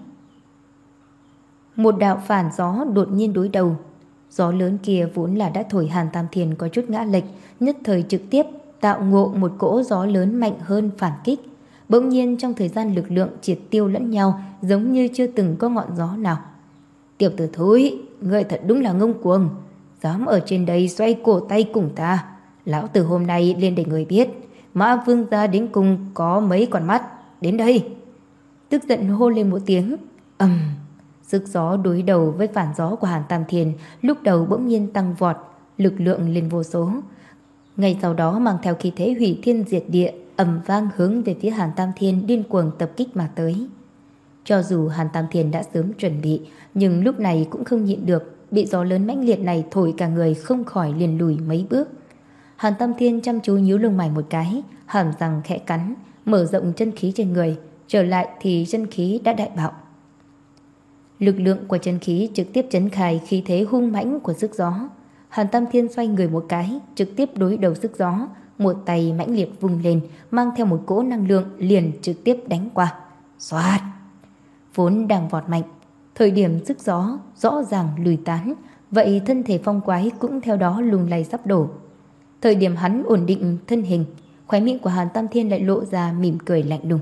Một đạo phản gió đột nhiên đối đầu. Gió lớn kia vốn là đã thổi Hàn Tam Thiên có chút ngã lệch, nhất thời trực tiếp tạo ngộ một cỗ gió lớn mạnh hơn phản kích. Bỗng nhiên trong thời gian lực lượng triệt tiêu lẫn nhau, giống như chưa từng có ngọn gió nào. Tiểu tử thối, ngươi thật đúng là ngông cuồng, dám ở trên đây xoay cổ tay cùng ta. Lão tử hôm nay lên để người biết, Mã Vương gia đến cùng có mấy con mắt. Đến đây! Tức giận hô lên một tiếng. Ầm! Um, sức gió đối đầu với phản gió của Hàn Tam Thiên lúc đầu bỗng nhiên tăng vọt, lực lượng lên vô số. Ngay sau đó mang theo khí thế hủy thiên diệt địa, ầm vang hướng về phía Hàn Tam Thiên điên cuồng tập kích mà tới. Cho dù Hàn Tam Thiên đã sớm chuẩn bị, nhưng lúc này cũng không nhịn được, bị gió lớn mãnh liệt này thổi cả người không khỏi liền lùi mấy bước. Hàn Tam Thiên chăm chú nhíu lông mày một cái, hàm răng khẽ cắn, mở rộng chân khí trên người, trở lại thì chân khí đã đại bạo. Lực lượng của chân khí trực tiếp chấn khai khí thế hung mãnh của sức gió. Hàn Tam Thiên xoay người một cái, trực tiếp đối đầu sức gió, một tay mãnh liệt vung lên, mang theo một cỗ năng lượng liền trực tiếp đánh qua. Xoạt! Vốn đang vọt mạnh, thời điểm sức gió rõ ràng lùi tán, vậy thân thể phong quái cũng theo đó lung lay sắp đổ. Thời điểm hắn ổn định thân hình, khóe miệng của Hàn Tam Thiên lại lộ ra mỉm cười lạnh lùng.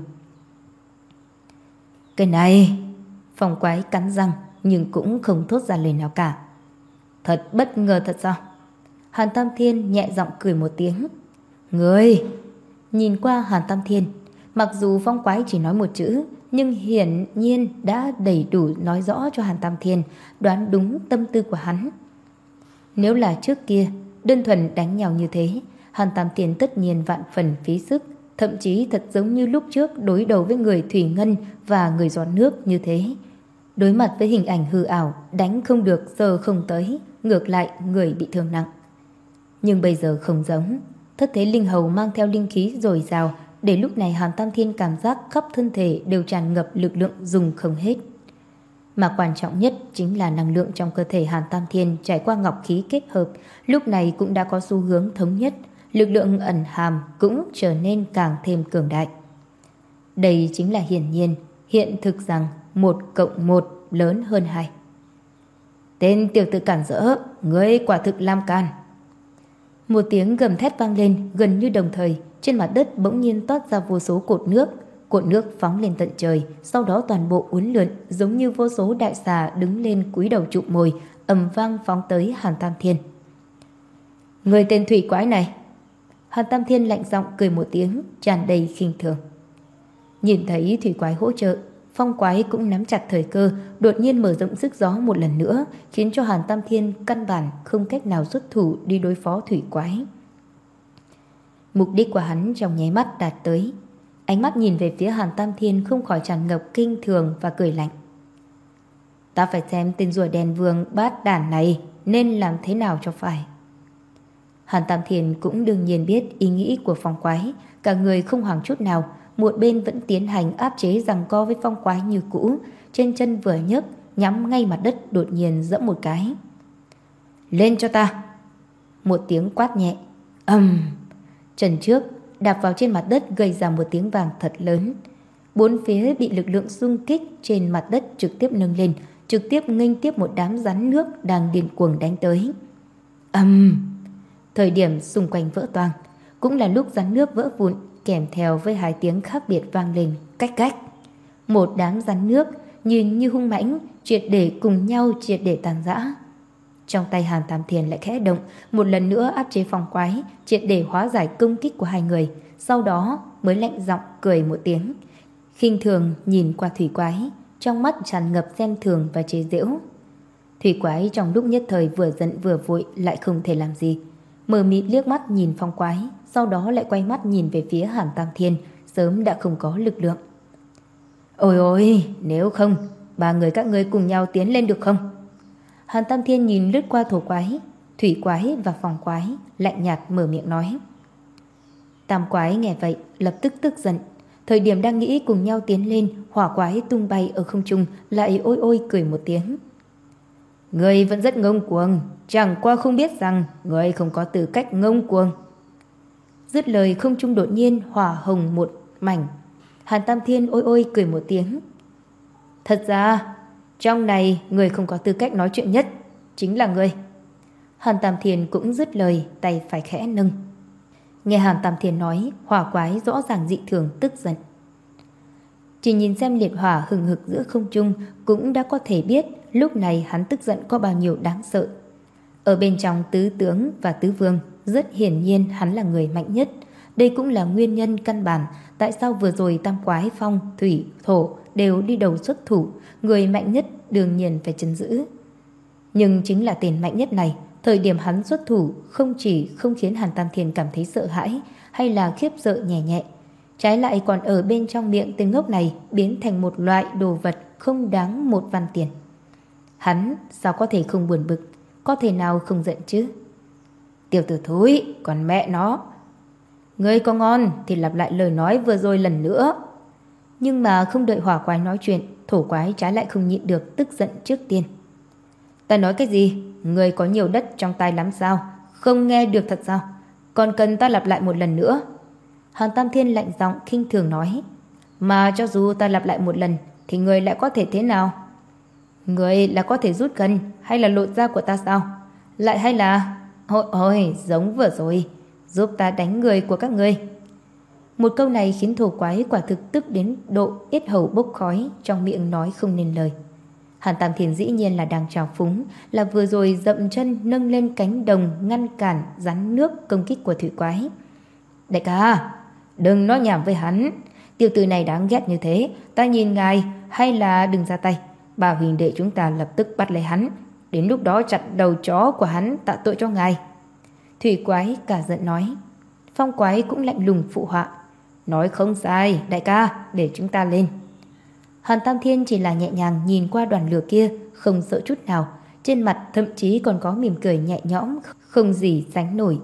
Cái này... Phong quái cắn răng nhưng cũng không thốt ra lời nào cả. Thật bất ngờ thật sao? Hàn Tam Thiên nhẹ giọng cười một tiếng. Người! Nhìn qua Hàn Tam Thiên, mặc dù phong quái chỉ nói một chữ, nhưng hiển nhiên đã đầy đủ nói rõ cho Hàn Tam Thiên đoán đúng tâm tư của hắn. Nếu là trước kia đơn thuần đánh nhau như thế, Hàn Tam Thiên tất nhiên vạn phần phí sức, thậm chí thật giống như lúc trước đối đầu với người thủy ngân và người giọt nước như thế. Đối mặt với hình ảnh hư ảo, đánh không được giờ không tới, ngược lại người bị thương nặng. Nhưng bây giờ không giống, thất thế linh hầu mang theo linh khí dồi dào, để lúc này Hàn Tam Thiên cảm giác khắp thân thể đều tràn ngập lực lượng dùng không hết. Mà quan trọng nhất chính là năng lượng trong cơ thể Hàn Tam Thiên trải qua ngọc khí kết hợp, lúc này cũng đã có xu hướng thống nhất, lực lượng ẩn hàm cũng trở nên càng thêm cường đại. Đây chính là hiển nhiên, hiện thực rằng một cộng một lớn hơn hai. Tên tiểu tử cản rỡ, ngươi quả thực lam can. Một tiếng gầm thét vang lên, gần như đồng thời, trên mặt đất bỗng nhiên toát ra vô số cột nước. Cột nước phóng lên tận trời, sau đó toàn bộ uốn lượn, giống như vô số đại xà đứng lên cúi đầu chụp mồi, ầm vang phóng tới Hàn Tam Thiên. Người tên thủy quái này! Hàn Tam Thiên lạnh giọng cười một tiếng, tràn đầy khinh thường. Nhìn thấy thủy quái hỗ trợ, phong quái cũng nắm chặt thời cơ, đột nhiên mở rộng sức gió một lần nữa, khiến cho Hàn Tam Thiên căn bản không cách nào xuất thủ đi đối phó thủy quái. Mục đích của hắn trong nháy mắt đạt tới. Ánh mắt nhìn về phía Hàn Tam Thiên không khỏi tràn ngập kinh thường và cười lạnh. Ta phải xem tên rùa đen vương bát đản này nên làm thế nào cho phải. Hàn Tam Thiên cũng đương nhiên biết ý nghĩ của phong quái, cả người không hoảng chút nào, một bên vẫn tiến hành áp chế giằng co với phong quái như cũ, trên chân vừa nhấc, nhắm ngay mặt đất đột nhiên giẫm một cái. Lên cho ta! Một tiếng quát nhẹ, ầm, chân trước đạp vào trên mặt đất gây ra một tiếng vàng thật lớn. Bốn phía bị lực lượng xung kích trên mặt đất trực tiếp nâng lên, trực tiếp nghênh tiếp một đám rắn nước đang điên cuồng đánh tới. Ầm! Thời điểm xung quanh vỡ toang, cũng là lúc rắn nước vỡ vụn, kèm theo với hai tiếng khác biệt vang lên, cách cách. Một đám rắn nước nhìn như hung mãnh, triệt để cùng nhau triệt để tàn rã. Trong tay Hàn Tam Thiên lại khẽ động, một lần nữa áp chế phong quái, triệt để hóa giải công kích của hai người, sau đó mới lạnh giọng cười một tiếng, khinh thường nhìn qua thủy quái, trong mắt tràn ngập xem thường và chế giễu. Thủy quái trong lúc nhất thời vừa giận vừa vội lại không thể làm gì, mờ mịt liếc mắt nhìn phong quái, sau đó lại quay mắt nhìn về phía Hàn Tam Thiên, sớm đã không có lực lượng. Ôi ôi, nếu không, ba người các ngươi cùng nhau tiến lên được không? Hàn Tam Thiên nhìn lướt qua thổ quái, thủy quái và phong quái, lạnh nhạt mở miệng nói. Tam quái nghe vậy lập tức tức giận, thời điểm đang nghĩ cùng nhau tiến lên, hỏa quái tung bay ở không trung lại ôi ôi cười một tiếng. Ngươi vẫn rất ngông cuồng, chẳng qua không biết rằng ngươi không có tư cách ngông cuồng. Dứt lời không trung đột nhiên hỏa hồng một mảnh. Hàn Tam Thiên ôi ôi cười một tiếng. Thật ra trong này người không có tư cách nói chuyện nhất chính là ngươi. Hàn Tam Thiên cũng dứt lời, tay phải khẽ nâng. Nghe Hàn Tam Thiên nói, hỏa quái rõ ràng dị thường tức giận. Chỉ nhìn xem liệt hỏa hừng hực giữa không trung cũng đã có thể biết lúc này hắn tức giận có bao nhiêu đáng sợ. Ở bên trong tứ tướng và tứ vương, rất hiển nhiên hắn là người mạnh nhất. Đây cũng là nguyên nhân căn bản tại sao vừa rồi tam quái phong, thủy, thổ đều đi đầu xuất thủ, người mạnh nhất đương nhiên phải trấn giữ. Nhưng chính là tên mạnh nhất này, thời điểm hắn xuất thủ không chỉ không khiến Hàn Tam Thiên cảm thấy sợ hãi hay là khiếp sợ nhẹ nhẹ, trái lại còn ở bên trong miệng tên ngốc này biến thành một loại đồ vật không đáng một văn tiền. Hắn sao có thể không buồn bực, có thể nào không giận chứ? Tiểu tử thúi, còn mẹ nó. Ngươi có ngon thì lặp lại lời nói vừa rồi lần nữa. Nhưng mà không đợi hỏa quái nói chuyện, thổ quái trái lại không nhịn được tức giận trước tiên. Ta nói cái gì? Ngươi có nhiều đất trong tay lắm sao? Không nghe được thật sao? Còn cần ta lặp lại một lần nữa? Hàn Tam Thiên lạnh giọng khinh thường nói. Mà cho dù ta lặp lại một lần thì ngươi lại có thể thế nào? Ngươi là có thể rút gần hay là lột da của ta sao? Lại hay là... Ôi ôi, giống vừa rồi, giúp ta đánh người của các ngươi. Một câu này khiến thổ quái quả thực tức đến độ yết hầu bốc khói, trong miệng nói không nên lời. Hàn Tam Thiên dĩ nhiên là đang trào phúng, là vừa rồi dậm chân nâng lên cánh đồng ngăn cản rắn nước công kích của thủy quái. Đại ca, đừng nói nhảm với hắn, tiểu tử này đáng ghét như thế, ta nhìn ngài hay là đừng ra tay. Bà huỳnh đệ chúng ta lập tức bắt lấy hắn, đến lúc đó chặt đầu chó của hắn tạ tội cho ngài. Thủy quái cả giận nói. Phong quái cũng lạnh lùng phụ họa. Nói không sai, đại ca, để chúng ta lên. Hàn Tam Thiên chỉ là nhẹ nhàng nhìn qua đoàn lửa kia, không sợ chút nào, trên mặt thậm chí còn có mỉm cười nhẹ nhõm, không gì sánh nổi.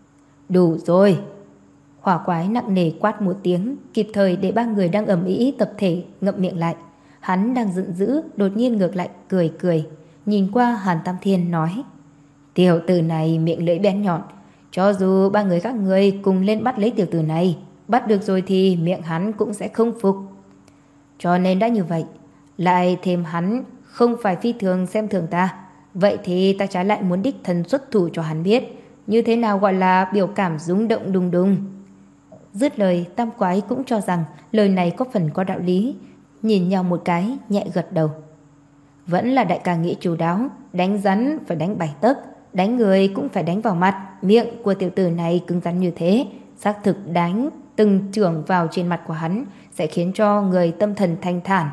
Đủ rồi. Hỏa quái nặng nề quát một tiếng, kịp thời để ba người đang ầm ĩ tập thể ngậm miệng lại. Hắn đang giận dữ, đột nhiên ngược lại cười cười, nhìn qua Hàn Tam Thiên nói. Tiểu tử này miệng lưỡi bén nhọn, cho dù ba người các người cùng lên bắt lấy tiểu tử này, bắt được rồi thì miệng hắn cũng sẽ không phục. Cho nên đã như vậy, lại thêm hắn không phải phi thường xem thường ta, vậy thì ta trái lại muốn đích thân xuất thủ cho hắn biết như thế nào gọi là biểu cảm rung động đùng đùng. Dứt lời, tam quái cũng cho rằng lời này có phần có đạo lý, nhìn nhau một cái nhẹ gật đầu. Vẫn là đại ca nghĩ chu đáo, đánh rắn phải đánh bảy tấc, đánh người cũng phải đánh vào mặt. Miệng của tiểu tử này cứng rắn như thế, xác thực đánh từng chưởng vào trên mặt của hắn sẽ khiến cho người tâm thần thanh thản.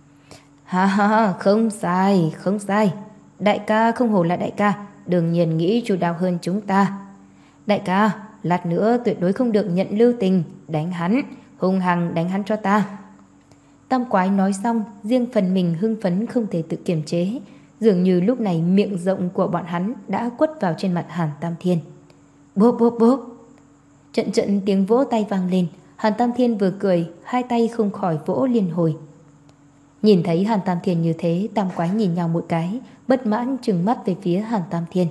Ha ha ha, không sai, không sai. Đại ca không hổ là đại ca, đương nhiên nghĩ chu đáo hơn chúng ta. Đại ca, lát nữa tuyệt đối không được nhận lưu tình, đánh hắn, hung hăng đánh hắn cho ta. Tam quái nói xong, riêng phần mình hưng phấn không thể tự kiềm chế. Dường như lúc này miệng rộng của bọn hắn đã quất vào trên mặt Hàn Tam Thiên. Bốp bốp bốp. Trận trận tiếng vỗ tay vang lên. Hàn Tam Thiên vừa cười, hai tay không khỏi vỗ liên hồi. Nhìn thấy Hàn Tam Thiên như thế, tam quái nhìn nhau một cái, bất mãn trừng mắt về phía Hàn Tam Thiên.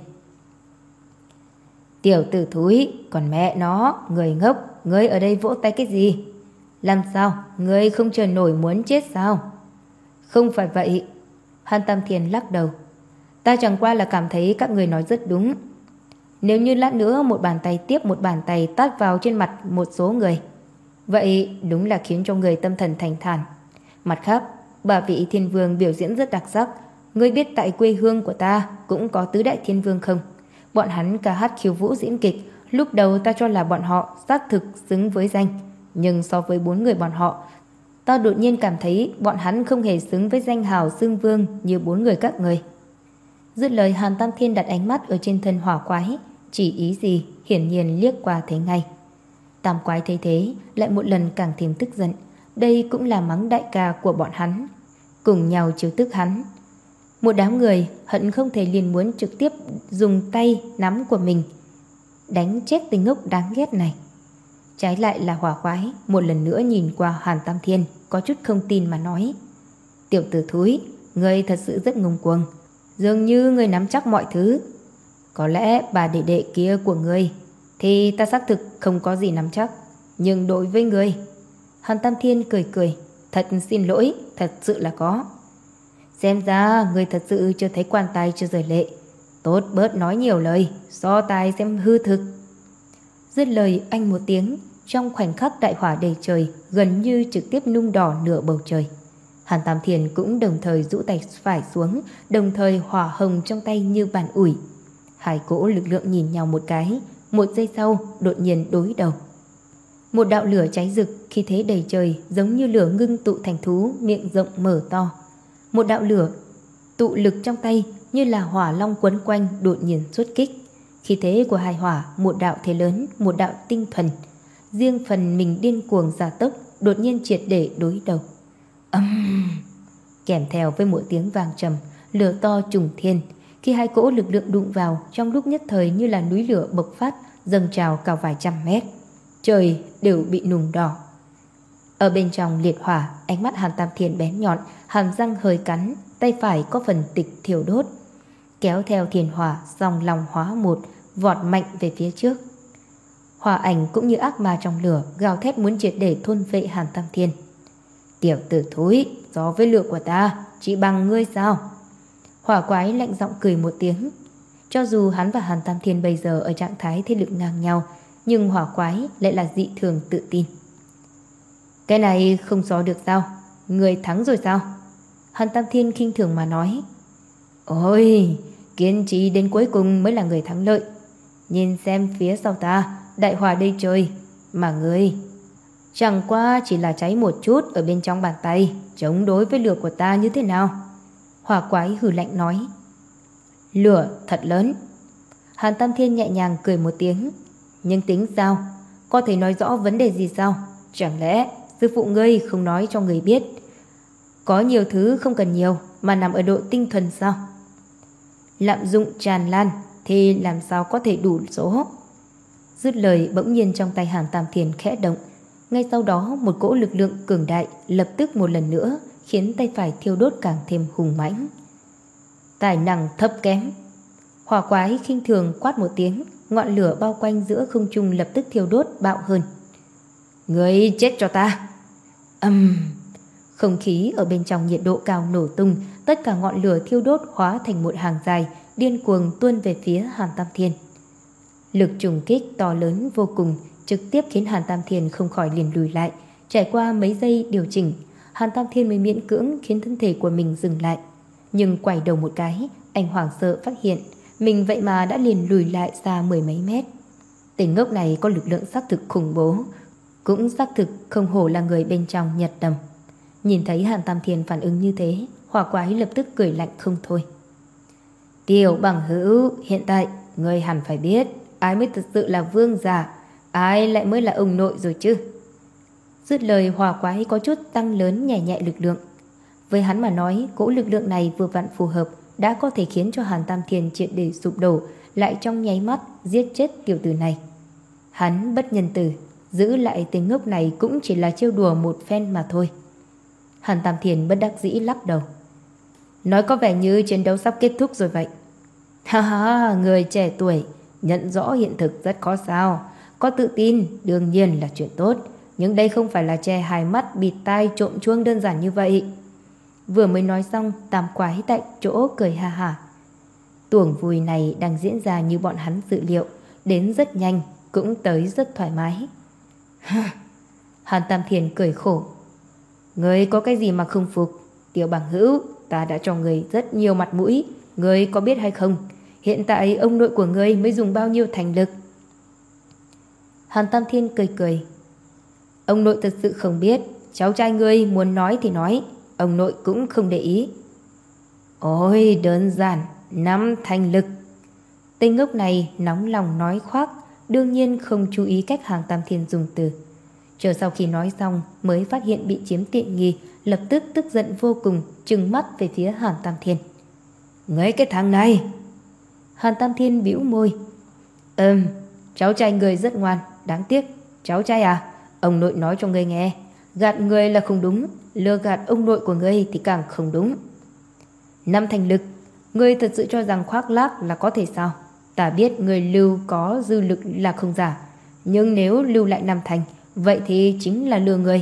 Tiểu tử thúi, còn mẹ nó, người ngốc, ngươi ở đây vỗ tay cái gì? Làm sao, ngươi không chờ nổi muốn chết sao? Không phải vậy. Hàn Tam Thiên lắc đầu. Ta chẳng qua là cảm thấy các người nói rất đúng. Nếu như lát nữa một bàn tay tiếp một bàn tay tát vào trên mặt một số người, vậy đúng là khiến cho người tâm thần thành thản. Mặt khác, bà vị thiên vương biểu diễn rất đặc sắc. Ngươi biết tại quê hương của ta cũng có tứ đại thiên vương không? Bọn hắn ca hát khiêu vũ diễn kịch, lúc đầu ta cho là bọn họ xác thực xứng với danh, nhưng so với bốn người bọn họ, ta đột nhiên cảm thấy bọn hắn không hề xứng với danh hào xưng vương như bốn người các người. Dứt lời, Hàn Tam Thiên đặt ánh mắt ở trên thân hỏa quái, chỉ ý gì hiển nhiên liếc qua thấy ngay. Tam quái thấy thế lại một lần càng thêm tức giận. Đây cũng là mắng đại ca của bọn hắn, cùng nhau trêu tức hắn. Một đám người hận không thể liền muốn trực tiếp dùng tay nắm của mình đánh chết tên ngốc đáng ghét này. Trái lại là hỏa quái một lần nữa nhìn qua Hàn Tam Thiên, có chút không tin mà nói. Tiểu tử thúi, ngươi thật sự rất ngông cuồng, dường như ngươi nắm chắc mọi thứ. Có lẽ bà đệ đệ kia của ngươi thì ta xác thực không có gì nắm chắc, nhưng đối với ngươi... Hàn Tam Thiên cười cười. Thật xin lỗi, thật sự là có. Xem ra ngươi thật sự chưa thấy quan tài chưa rời lệ. Tốt bớt nói nhiều lời, so tài xem hư thực. Dứt lời anh một tiếng, trong khoảnh khắc đại hỏa đầy trời gần như trực tiếp nung đỏ nửa bầu trời. Hàn Tam Thiên cũng đồng thời rũ tay phải xuống, đồng thời hỏa hồng trong tay như bàn ủi. Hai cỗ lực lượng nhìn nhau một cái, một giây sau đột nhiên đối đầu. Một đạo lửa cháy rực, khi thế đầy trời, giống như lửa ngưng tụ thành thú, miệng rộng mở to. Một đạo lửa tụ lực trong tay như là hỏa long quấn quanh đột nhiên xuất kích. Khi thế của hai hỏa, một đạo thế lớn, một đạo tinh thuần. Riêng phần mình điên cuồng gia tốc, đột nhiên triệt để đối đầu. Âm! Um, kèm theo với một tiếng vang trầm, lửa to trùng thiên. Khi hai cỗ lực lượng đụng vào, trong lúc nhất thời như là núi lửa bộc phát, dâng trào cao vài trăm mét. trời đều bị nung đỏ. Ở bên trong liệt hỏa, ánh mắt Hàn Tam Thiên bén nhọn, hàm răng hơi cắn, tay phải có phần tịch thiêu đốt, kéo theo thiên hỏa dòng lòng hóa một, vọt mạnh về phía trước. Hỏa ảnh cũng như ác ma trong lửa, gào thét muốn triệt để thôn vệ Hàn Tam Thiên. Tiểu tử thúi, so với lửa của ta chỉ bằng ngươi sao? Hỏa quái lạnh giọng cười một tiếng. Cho dù hắn và Hàn Tam Thiên bây giờ ở trạng thái thế lực ngang nhau, nhưng hỏa quái lại là dị thường tự tin. Cái này không so được sao? Người thắng rồi sao? Hàn Tam Thiên khinh thường mà nói. Ôi, kiên trì đến cuối cùng mới là người thắng lợi. Nhìn xem phía sau ta, đại hỏa đầy trời, mà ngươi chẳng qua chỉ là cháy một chút ở bên trong bàn tay, chống đối với lửa của ta như thế nào? Hỏa quái hừ lạnh nói. Lửa thật lớn. Hàn Tam Thiên nhẹ nhàng cười một tiếng. Nhưng tính sao? Có thể nói rõ vấn đề gì sao? Chẳng lẽ sư phụ ngươi không nói cho người biết có nhiều thứ không cần nhiều mà nằm ở độ tinh thuần sao? Lạm dụng tràn lan thì làm sao có thể đủ số? Dứt lời, bỗng nhiên trong tay Hàn Tam Thiên khẽ động. Ngay sau đó một cỗ lực lượng cường đại lập tức một lần nữa khiến tay phải thiêu đốt càng thêm hùng mãnh. Tài năng thấp kém. Hỏa quái khinh thường quát một tiếng, ngọn lửa bao quanh giữa không trung lập tức thiêu đốt bạo hơn. Ngươi chết cho ta. Ầm. Um, không khí ở bên trong nhiệt độ cao nổ tung, tất cả ngọn lửa thiêu đốt hóa thành một hàng dài điên cuồng tuôn về phía Hàn Tam Thiên. Lực trùng kích to lớn vô cùng, trực tiếp khiến Hàn Tam Thiên không khỏi liền lùi lại. Trải qua mấy giây điều chỉnh, Hàn Tam Thiên mới miễn cưỡng khiến thân thể của mình dừng lại. Nhưng quay đầu một cái, anh hoảng sợ phát hiện mình vậy mà đã liền lùi lại xa mười mấy mét. Tên ngốc này có lực lượng xác thực khủng bố, cũng xác thực không hổ là người bên trong Nhật Đầm. Nhìn thấy Hàn Tam Thiên phản ứng như thế, hỏa quái lập tức cười lạnh không thôi. Tiểu bằng hữu, hiện tại người hẳn phải biết ai mới thực sự là vương giả, ai lại mới là ông nội rồi chứ. Dứt lời, hỏa quái có chút tăng lớn nhẹ nhẹ lực lượng. Với hắn mà nói, cỗ lực lượng này vừa vặn phù hợp, đã có thể khiến cho Hàn Tam Thiên triệt để sụp đổ, lại trong nháy mắt giết chết tiểu tử này. Hắn bất nhân từ, giữ lại tên ngốc này cũng chỉ là trêu đùa một phen mà thôi. Hàn Tam Thiên bất đắc dĩ lắc đầu. Nói có vẻ như chiến đấu sắp kết thúc rồi vậy. Ha ha, người trẻ tuổi nhận rõ hiện thực rất khó sao. Có tự tin đương nhiên là chuyện tốt, nhưng đây không phải là che hai mắt bịt tai trộm chuông đơn giản như vậy. Vừa mới nói xong, tam quái tại chỗ cười ha ha. Tuồng vui này đang diễn ra như bọn hắn dự liệu, đến rất nhanh, cũng tới rất thoải mái. Hàn Tam Thiên cười khổ. Người có cái gì mà không phục? Tiểu bằng hữu, ta đã cho người rất nhiều mặt mũi, người có biết hay không? Hiện tại ông nội của người mới dùng bao nhiêu thành lực? Hàn Tam Thiên cười cười. Ông nội thật sự không biết, cháu trai ngươi muốn nói thì nói, ông nội cũng không để ý. Ôi đơn giản, năm thành lực. Tên ngốc này nóng lòng nói khoác, đương nhiên không chú ý cách Hàn Tam Thiên dùng từ. Chờ sau khi nói xong mới phát hiện bị chiếm tiện nghi, lập tức tức giận vô cùng, trừng mắt về phía Hàn Tam Thiên. Ngươi cái thằng này! Hàn Tam Thiên bĩu môi. Ừm, cháu trai người rất ngoan, đáng tiếc. Cháu trai à, ông nội nói cho ngươi nghe, gạt người là không đúng, lừa gạt ông nội của ngươi thì càng không đúng. Năm thành lực, ngươi thật sự cho rằng khoác lác là có thể sao? Ta biết người lưu có dư lực là không giả, nhưng nếu lưu lại năm thành, vậy thì chính là lừa người.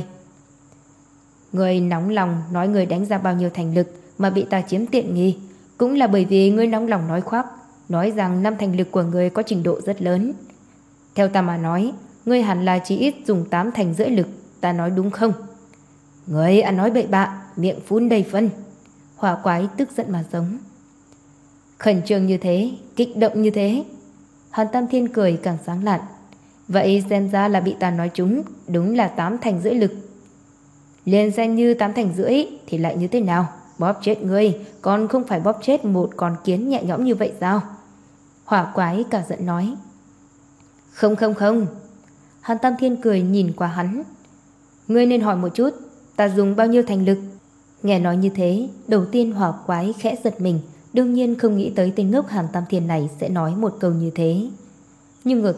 Người nóng lòng nói người đánh ra bao nhiêu thành lực mà bị ta chiếm tiện nghi, cũng là bởi vì ngươi nóng lòng nói khoác, nói rằng năm thành lực của ngươi có trình độ rất lớn. Theo ta mà nói, ngươi hẳn là chỉ ít dùng tám thành rưỡi lực, ta nói đúng không? Ngươi ăn nói bậy bạ, miệng phun đầy phân. Hỏa quái tức giận mà giống. Khẩn trương như thế, kích động như thế. Hàn Tam Thiên cười càng sáng lạn. Vậy xem ra là bị ta nói trúng, đúng là tám thành rưỡi lực. Liền xem như tám thành rưỡi thì lại như thế nào? Bóp chết ngươi, còn không phải bóp chết một con kiến nhẹ nhõm như vậy sao? Hỏa quái cả giận nói. Không không không. Hàn Tam Thiên cười nhìn qua hắn. Ngươi nên hỏi một chút, ta dùng bao nhiêu thành lực? Nghe nói như thế, đầu tiên hỏa quái khẽ giật mình, đương nhiên không nghĩ tới tên ngốc Hàn Tam Thiên này sẽ nói một câu như thế. Nhưng ngược lại,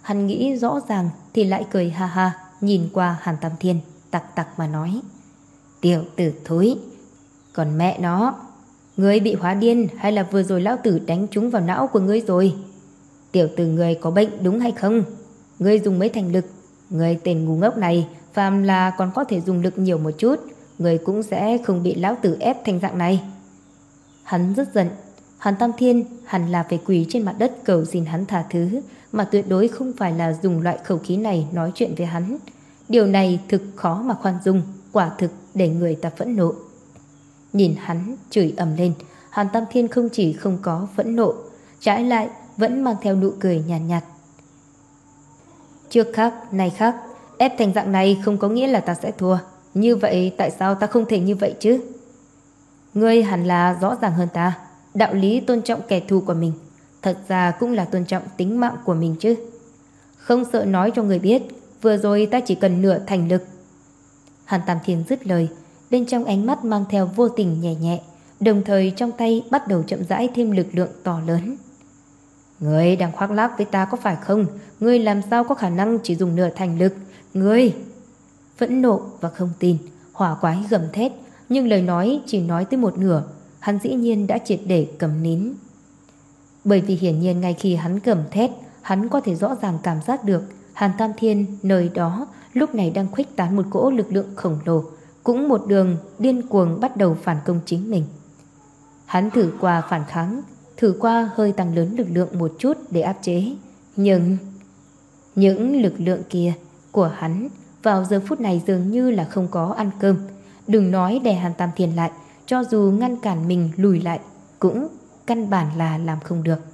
hắn nghĩ rõ ràng thì lại cười ha ha, nhìn qua Hàn Tam Thiên, tặc tặc mà nói: Tiểu tử thối, còn mẹ nó, ngươi bị hóa điên hay là vừa rồi lão tử đánh trúng vào não của ngươi rồi? Tiểu tử ngươi có bệnh đúng hay không? Ngươi dùng mấy thành lực? Ngươi tên ngu ngốc này, phàm là còn có thể dùng lực nhiều một chút, ngươi cũng sẽ không bị lão tử ép thành dạng này. Hắn rất giận. Hàn Tam Thiên hẳn là phải quỳ trên mặt đất cầu xin hắn tha thứ, mà tuyệt đối không phải là dùng loại khẩu khí này nói chuyện với hắn. Điều này thực khó mà khoan dung, quả thực để người ta phẫn nộ. Nhìn hắn chửi ầm lên, Hàn Tam Thiên không chỉ không có phẫn nộ, trái lại vẫn mang theo nụ cười nhàn nhạt, nhạt. Trước khác, nay khác, ép thành dạng này không có nghĩa là ta sẽ thua. Như vậy tại sao ta không thể như vậy chứ? Ngươi hẳn là rõ ràng hơn ta. Đạo lý tôn trọng kẻ thù của mình, thật ra cũng là tôn trọng tính mạng của mình chứ. Không sợ nói cho người biết, vừa rồi ta chỉ cần nửa thành lực. Hàn Tam Thiên dứt lời, bên trong ánh mắt mang theo vô tình nhẹ nhẹ, đồng thời trong tay bắt đầu chậm rãi thêm lực lượng to lớn. Ngươi đang khoác lác với ta có phải không? Ngươi làm sao có khả năng chỉ dùng nửa thành lực? Ngươi! Phẫn nộ và không tin, hỏa quái gầm thét, nhưng lời nói chỉ nói tới một nửa, hắn dĩ nhiên đã triệt để cầm nín. Bởi vì hiển nhiên ngay khi hắn gầm thét, hắn có thể rõ ràng cảm giác được Hàn Tam Thiên nơi đó lúc này đang khuếch tán một cỗ lực lượng khổng lồ, cũng một đường điên cuồng bắt đầu phản công chính mình. Hắn thử qua phản kháng, thử qua hơi tăng lớn lực lượng một chút để áp chế, nhưng những lực lượng kia của hắn vào giờ phút này dường như là không có ăn cơm. Đừng nói đè Hàn Tam Thiên lại, cho dù ngăn cản mình lùi lại cũng căn bản là làm không được.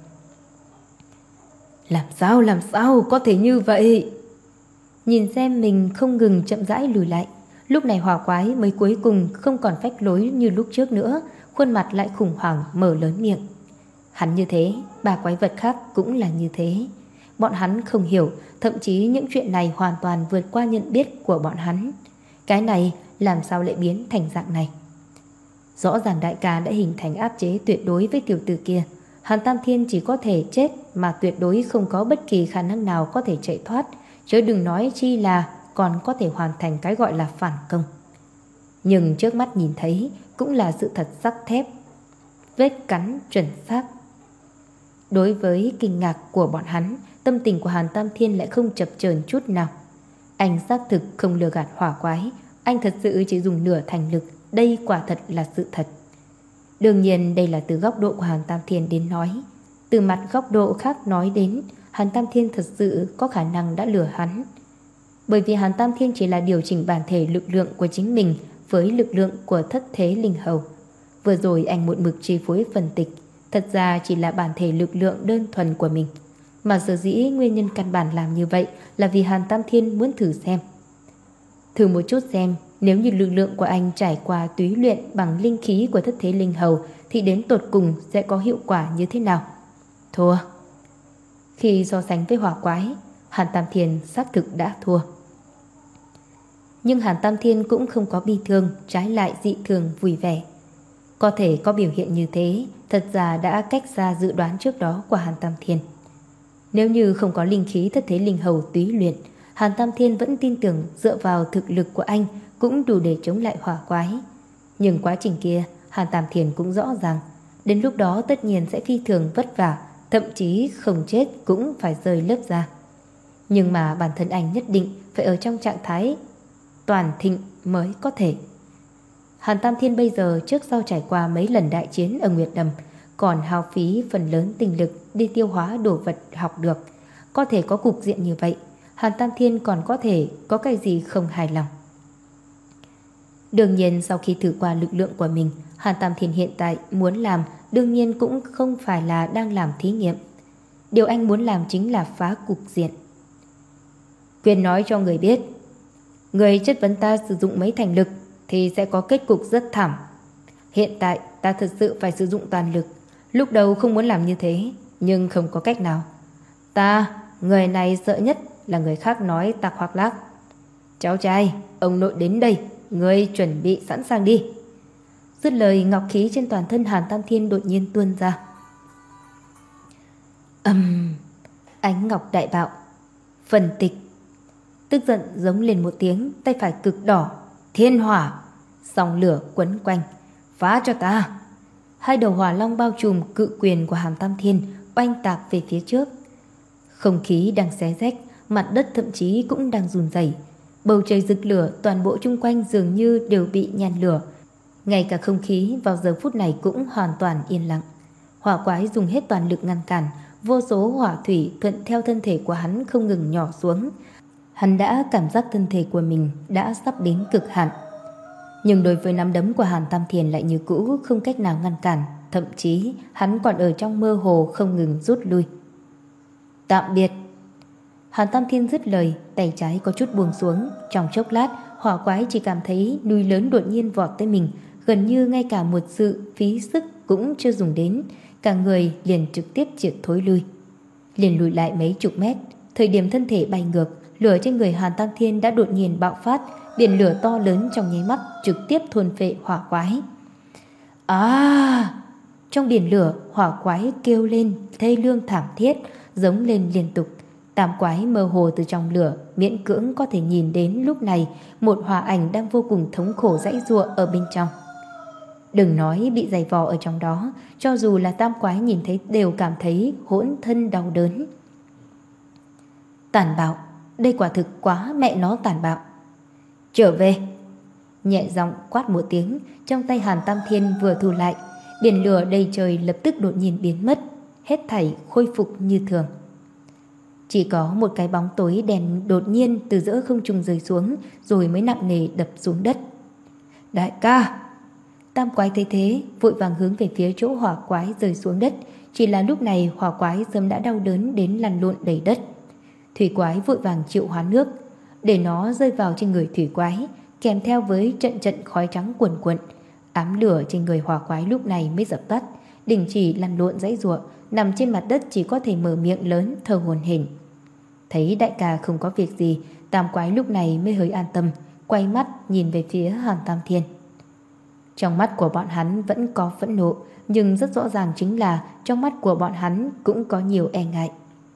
Làm sao làm sao có thể như vậy? Nhìn xem mình không ngừng chậm rãi lùi lại, lúc này hỏa quái mới cuối cùng không còn phách lối như lúc trước nữa, khuôn mặt lại khủng hoảng mở lớn miệng. Hắn như thế, ba quái vật khác cũng là như thế. Bọn hắn không hiểu, thậm chí những chuyện này hoàn toàn vượt qua nhận biết của bọn hắn. Cái này làm sao lại biến thành dạng này? Rõ ràng đại ca đã hình thành áp chế tuyệt đối với tiểu tử kia. Hàn Tam Thiên chỉ có thể chết, mà tuyệt đối không có bất kỳ khả năng nào có thể chạy thoát, chứ đừng nói chi là còn có thể hoàn thành cái gọi là phản công. Nhưng trước mắt nhìn thấy cũng là sự thật sắc thép, vết cắn chuẩn xác. Đối với kinh ngạc của bọn hắn, tâm tình của Hàn Tam Thiên lại không chập chờn chút nào. Anh xác thực không lừa gạt hỏa quái, anh thật sự chỉ dùng nửa thành lực, đây quả thật là sự thật. Đương nhiên đây là từ góc độ của Hàn Tam Thiên đến nói. Từ mặt góc độ khác nói đến, Hàn Tam Thiên thật sự có khả năng đã lừa hắn. Bởi vì Hàn Tam Thiên chỉ là điều chỉnh bản thể lực lượng của chính mình với lực lượng của thất thế linh hầu. Vừa rồi anh một mực chi phối phân tịch, thật ra chỉ là bản thể lực lượng đơn thuần của mình. Mà sở dĩ nguyên nhân căn bản làm như vậy là vì Hàn Tam Thiên muốn thử xem. Thử một chút xem, nếu như lực lượng của anh trải qua túy luyện bằng linh khí của thất thế linh hầu thì đến tột cùng sẽ có hiệu quả như thế nào? Thua. Khi so sánh với hỏa quái, Hàn Tam Thiên xác thực đã thua. Nhưng Hàn Tam Thiên cũng không có bi thương, trái lại dị thường vui vẻ. Có thể có biểu hiện như thế, thật ra đã cách xa dự đoán trước đó của Hàn Tam Thiên. Nếu như không có linh khí thất thế linh hầu túy luyện, Hàn Tam Thiên vẫn tin tưởng dựa vào thực lực của anh cũng đủ để chống lại hỏa quái. Nhưng quá trình kia, Hàn Tam Thiên cũng rõ ràng, đến lúc đó tất nhiên sẽ phi thường vất vả, thậm chí không chết cũng phải rơi lớp da. Nhưng mà bản thân anh nhất định phải ở trong trạng thái toàn thịnh mới có thể. Hàn Tam Thiên bây giờ trước sau trải qua mấy lần đại chiến ở Nguyệt Đầm, còn hao phí phần lớn tinh lực đi tiêu hóa đồ vật học được. Có thể có cục diện như vậy, Hàn Tam Thiên còn có thể có cái gì không hài lòng. Đương nhiên sau khi thử qua lực lượng của mình, Hàn Tam Thiên hiện tại muốn làm đương nhiên cũng không phải là đang làm thí nghiệm. Điều anh muốn làm chính là phá cục diện. Quyền nói cho người biết, người chất vấn ta sử dụng mấy thành lực thì sẽ có kết cục rất thảm. Hiện tại ta thật sự phải sử dụng toàn lực. Lúc đầu không muốn làm như thế, nhưng không có cách nào. Ta, người này sợ nhất là người khác nói ta khoác lác. Cháu trai, ông nội đến đây, ngươi chuẩn bị sẵn sàng đi. Dứt lời, ngọc khí trên toàn thân Hàn Tam Thiên đột nhiên tuôn ra. Ầm, um, ánh ngọc đại bạo. Phần tịch. Tức giận giống lên một tiếng, tay phải cực đỏ. Thiên hỏa. Dòng lửa quấn quanh. Phá cho ta. Hai đầu hỏa long bao trùm cự quyền của Hàn Tam Thiên oanh tạc về phía trước. Không khí đang xé rách, mặt đất thậm chí cũng đang run rẩy. Bầu trời rực lửa, toàn bộ chung quanh dường như đều bị nhen lửa. Ngay cả không khí vào giờ phút này cũng hoàn toàn yên lặng. Hỏa quái dùng hết toàn lực ngăn cản, vô số hỏa thủy thuận theo thân thể của hắn không ngừng nhỏ xuống. Hắn đã cảm giác thân thể của mình đã sắp đến cực hạn. Nhưng đối với nắm đấm của Hàn Tam Thiên lại như cũ không cách nào ngăn cản. Thậm chí hắn còn ở trong mơ hồ không ngừng rút lui. Tạm biệt. Hàn Tam Thiên dứt lời, tay trái có chút buông xuống. Trong chốc lát, hỏa quái chỉ cảm thấy núi lớn đột nhiên vọt tới mình, gần như ngay cả một sự phí sức cũng chưa dùng đến. Cả người liền trực tiếp trượt thối lui, liền lùi lại mấy chục mét. Thời điểm thân thể bay ngược, lửa trên người Hàn Tam Thiên đã đột nhiên bạo phát, biển lửa to lớn trong nháy mắt trực tiếp thôn phệ hỏa quái. À! Trong biển lửa, hỏa quái kêu lên thê lương thảm thiết, giống lên liên tục. Tam quái mơ hồ từ trong lửa, miễn cưỡng có thể nhìn đến lúc này một hỏa ảnh đang vô cùng thống khổ giãy giụa ở bên trong. Đừng nói bị giày vò ở trong đó, cho dù là tam quái nhìn thấy đều cảm thấy hỗn thân đau đớn. Tàn bạo, đây quả thực quá mẹ nó tàn bạo. Trở về. Nhẹ giọng quát một tiếng, trong tay Hàn Tam Thiên vừa thu lại, biển lửa đầy trời lập tức đột nhiên biến mất, hết thảy khôi phục như thường. Chỉ có một cái bóng tối đen đột nhiên từ giữa không trung rơi xuống, rồi mới nặng nề đập xuống đất. Đại ca! Tam quái thấy thế, vội vàng hướng về phía chỗ hỏa quái rơi xuống đất. Chỉ là lúc này hỏa quái sớm đã đau đớn đến lăn lộn đầy đất. Thủy quái vội vàng triệu hoán nước, để nó rơi vào trên người thủy quái, kèm theo với trận trận khói trắng cuồn cuộn. Ám lửa trên người hỏa quái lúc này mới dập tắt, đình chỉ lăn lộn giãy giụa, nằm trên mặt đất chỉ có thể mở miệng lớn thở hổn hển. Thấy đại ca không có việc gì, tam quái lúc này mới hơi an tâm, quay mắt nhìn về phía Hàn Tam Thiên. Trong mắt của bọn hắn vẫn có phẫn nộ, nhưng rất rõ ràng chính là trong mắt của bọn hắn cũng có nhiều e ngại.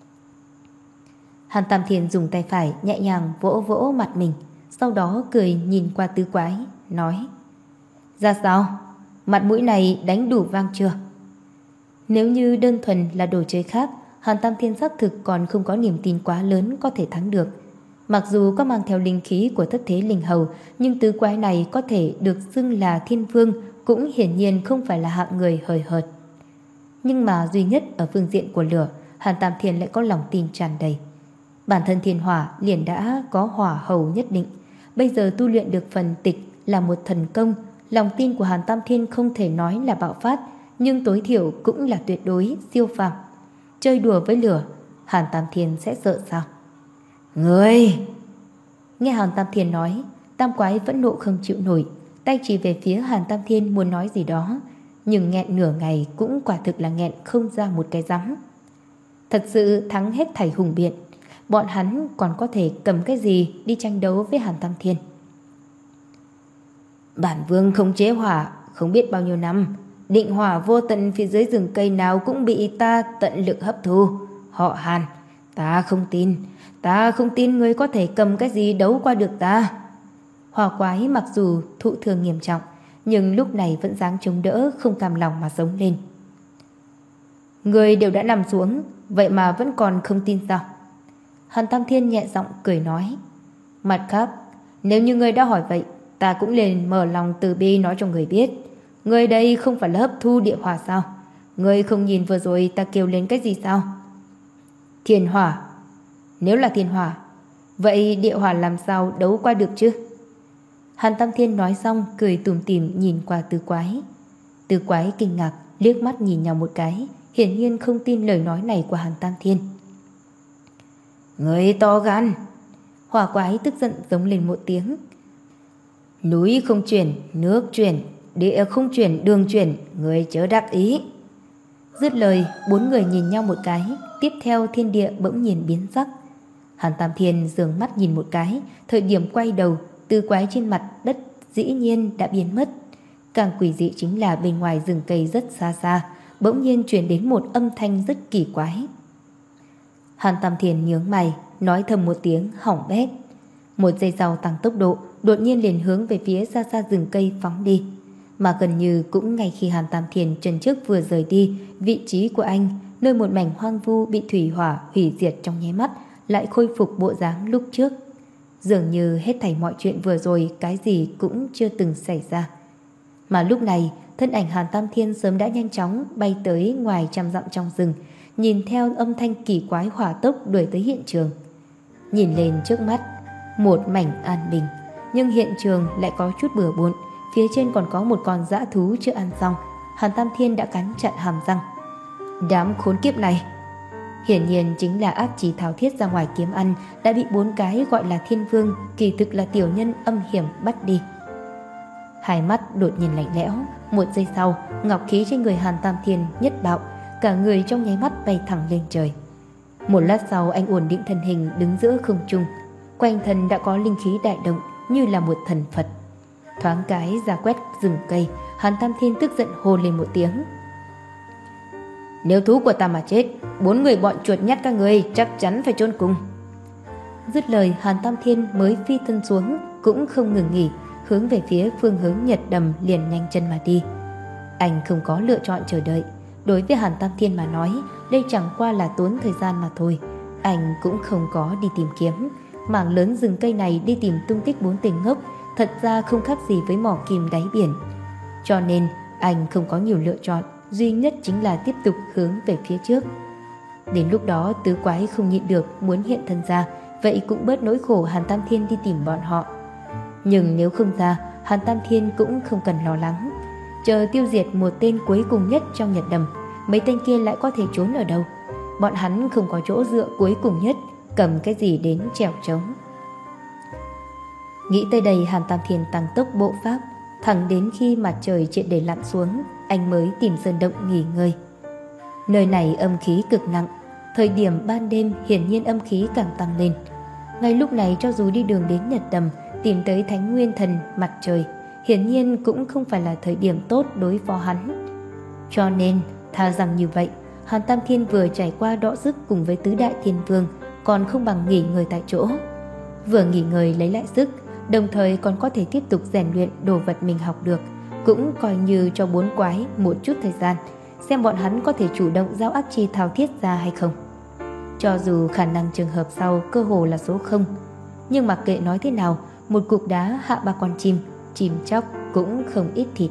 Hàn Tam Thiên dùng tay phải nhẹ nhàng vỗ vỗ mặt mình, sau đó cười nhìn qua tứ quái, nói: Ra sao? Mặt mũi này đánh đủ vang chưa? Nếu như đơn thuần là đồ chơi khác, Hàn Tam Thiên xác thực còn không có niềm tin quá lớn có thể thắng được. Mặc dù có mang theo linh khí của thất thế linh hầu, nhưng tứ quái này có thể được xưng là thiên vương cũng hiển nhiên không phải là hạng người hời hợt. Nhưng mà duy nhất ở phương diện của lửa, Hàn Tam Thiên lại có lòng tin tràn đầy. Bản thân thiên hỏa liền đã có hỏa hầu nhất định, bây giờ tu luyện được phần tịch là một thần công. Lòng tin của Hàn Tam Thiên không thể nói là bạo phát, nhưng tối thiểu cũng là tuyệt đối siêu phàm. Chơi đùa với lửa, Hàn Tam Thiên sẽ sợ sao? Ngươi! Nghe Hàn Tam Thiên nói, tam quái vẫn nộ không chịu nổi, tay chỉ về phía Hàn Tam Thiên muốn nói gì đó, nhưng nghẹn nửa ngày cũng quả thực là nghẹn không ra một cái rắm. Thật sự thắng hết thảy hùng biện, bọn hắn còn có thể cầm cái gì đi tranh đấu với Hàn Tam Thiên? Bản vương không chế hỏa không biết bao nhiêu năm, định hỏa vô tận phía dưới rừng cây nào cũng bị ta tận lực hấp thu. Họ Hàn, ta không tin, ta không tin ngươi có thể cầm cái gì đấu qua được ta. Hỏa quái mặc dù thụ thương nghiêm trọng, nhưng lúc này vẫn dáng chống đỡ, không cam lòng mà sống lên. Ngươi đều đã nằm xuống, vậy mà vẫn còn không tin sao? Hàn Tam Thiên nhẹ giọng cười nói: Mặt khác, nếu như ngươi đã hỏi vậy, ta cũng liền mở lòng từ bi nói cho người biết, ngươi đây không phải là hấp thu địa hỏa sao? Ngươi không nhìn vừa rồi ta kêu lên cái gì sao? Thiên hỏa. Nếu là thiên hỏa, vậy địa hỏa làm sao đấu qua được chứ? Hàn Tam Thiên nói xong, cười tủm tỉm nhìn qua tứ quái. Tứ quái kinh ngạc liếc mắt nhìn nhau một cái, hiển nhiên không tin lời nói này của Hàn Tam Thiên. Ngươi to gan! Hỏa quái tức giận giống lên một tiếng. Núi không chuyển, nước chuyển, địa không chuyển, đường chuyển, ngươi chớ đắc ý. Dứt lời, bốn người nhìn nhau một cái, tiếp theo thiên địa bỗng nhiên biến sắc. Hàn Tam Thiên dường mắt nhìn một cái, thời điểm quay đầu, tứ quái trên mặt đất dĩ nhiên đã biến mất. Càng quỷ dị chính là bên ngoài rừng cây rất xa xa, bỗng nhiên truyền đến một âm thanh rất kỳ quái. Hàn Tam Thiên nhướng mày, nói thầm một tiếng hỏng bét. Một giây sau tăng tốc độ, đột nhiên liền hướng về phía xa xa rừng cây phóng đi. Mà gần như cũng ngay khi Hàn Tam Thiên chân trước vừa rời đi, vị trí của anh, nơi một mảnh hoang vu bị thủy hỏa hủy diệt trong nháy mắt, lại khôi phục bộ dáng lúc trước. Dường như hết thảy mọi chuyện vừa rồi cái gì cũng chưa từng xảy ra. Mà lúc này, thân ảnh Hàn Tam Thiên sớm đã nhanh chóng bay tới ngoài trăm dặm trong rừng, nhìn theo âm thanh kỳ quái hỏa tốc đuổi tới hiện trường. Nhìn lên trước mắt, một mảnh an bình, nhưng hiện trường lại có chút bừa bộn. Phía trên còn có một con dã thú chưa ăn xong. Hàn Tam Thiên đã cắn chặn hàm răng. Đám khốn kiếp này! Hiển nhiên chính là ác chí tháo thiết ra ngoài kiếm ăn, đã bị bốn cái gọi là thiên vương, kỳ thực là tiểu nhân âm hiểm bắt đi. Hai mắt đột nhiên lạnh lẽo. Một giây sau, ngọc khí trên người Hàn Tam Thiên nhất bạo, cả người trong nháy mắt bay thẳng lên trời. Một lát sau, anh ổn định thân hình đứng giữa không trung. Quanh thân đã có linh khí đại động, như là một thần Phật. Thoáng cái ra quét rừng cây, Hàn Tam Thiên tức giận hô lên một tiếng. Nếu thú của ta mà chết, bốn người bọn chuột nhắt các người chắc chắn phải chôn cùng. Dứt lời, Hàn Tam Thiên mới phi thân xuống, cũng không ngừng nghỉ, hướng về phía phương hướng Nhật Đầm liền nhanh chân mà đi. Anh không có lựa chọn chờ đợi. Đối với Hàn Tam Thiên mà nói, đây chẳng qua là tốn thời gian mà thôi. Anh cũng không có đi tìm kiếm. Mảng lớn rừng cây này đi tìm tung tích bốn tên ngốc, thật ra không khác gì với mỏ kim đáy biển. Cho nên anh không có nhiều lựa chọn, duy nhất chính là tiếp tục hướng về phía trước. Đến lúc đó tứ quái không nhịn được muốn hiện thân ra, vậy cũng bớt nỗi khổ Hàn Tam Thiên đi tìm bọn họ. Nhưng nếu không ra, Hàn Tam Thiên cũng không cần lo lắng. Chờ tiêu diệt một tên cuối cùng nhất trong Nhật Đầm, mấy tên kia lại có thể trốn ở đâu? Bọn hắn không có chỗ dựa cuối cùng nhất, cầm cái gì đến trèo trống. Nghĩ tới đây, Hàn Tam Thiên tăng tốc bộ pháp, thẳng đến khi mặt trời triệt để lặn xuống, anh mới tìm sơn động nghỉ ngơi. Nơi này âm khí cực nặng, thời điểm ban đêm hiển nhiên âm khí càng tăng lên. Ngay lúc này, cho dù đi đường đến Nhật Đầm, tìm tới Thánh Nguyên Thần mặt trời, hiển nhiên cũng không phải là thời điểm tốt đối phó hắn. Cho nên, thà rằng như vậy, Hàn Tam Thiên vừa trải qua đọ sức cùng với tứ đại thiên vương, còn không bằng nghỉ ngơi tại chỗ. Vừa nghỉ ngơi lấy lại sức, đồng thời còn có thể tiếp tục rèn luyện đồ vật mình học được, cũng coi như cho bốn quái một chút thời gian, xem bọn hắn có thể chủ động giao ác chi thao thiết ra hay không. Cho dù khả năng trường hợp sau cơ hồ là số không, nhưng mặc kệ nói thế nào, một cục đá hạ ba con chim, chim chóc cũng không ít thịt.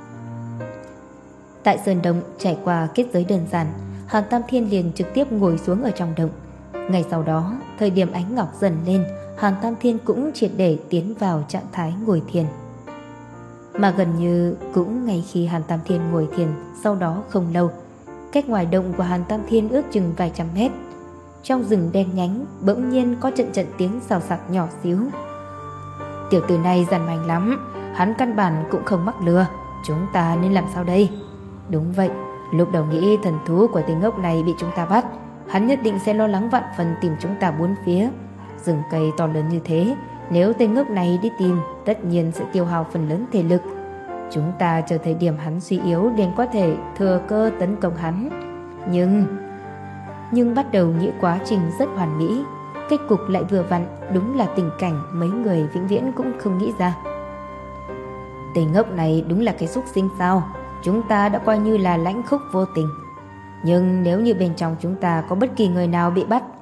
Tại sơn động trải qua kết giới đơn giản, Hàn Tam Thiên liền trực tiếp ngồi xuống ở trong động. Ngay sau đó, thời điểm ánh ngọc dần lên, Hàn Tam Thiên cũng triệt để tiến vào trạng thái ngồi thiền. Mà gần như cũng ngay khi Hàn Tam Thiên ngồi thiền, sau đó không lâu, cách ngoài động của Hàn Tam Thiên ước chừng vài trăm mét, trong rừng đen nhánh bỗng nhiên có trận trận tiếng xào xạc nhỏ xíu. Tiểu tử này giàn manh lắm, hắn căn bản cũng không mắc lừa, chúng ta nên làm sao đây? Đúng vậy, lúc đầu nghĩ thần thú của tên ngốc này bị chúng ta bắt, hắn nhất định sẽ lo lắng vạn phần tìm chúng ta bốn phía. Rừng cây to lớn như thế, nếu tên ngốc này đi tìm, tất nhiên sẽ tiêu hao phần lớn thể lực. Chúng ta chờ thời điểm hắn suy yếu liền có thể thừa cơ tấn công hắn. Nhưng... Nhưng bắt đầu nghĩ quá trình rất hoàn mỹ, kết cục lại vừa vặn, đúng là tình cảnh mấy người vĩnh viễn cũng không nghĩ ra. Tên ngốc này đúng là cái xúc sinh sao? Chúng ta đã coi như là lãnh khúc vô tình. Nhưng nếu như bên trong chúng ta có bất kỳ người nào bị bắt,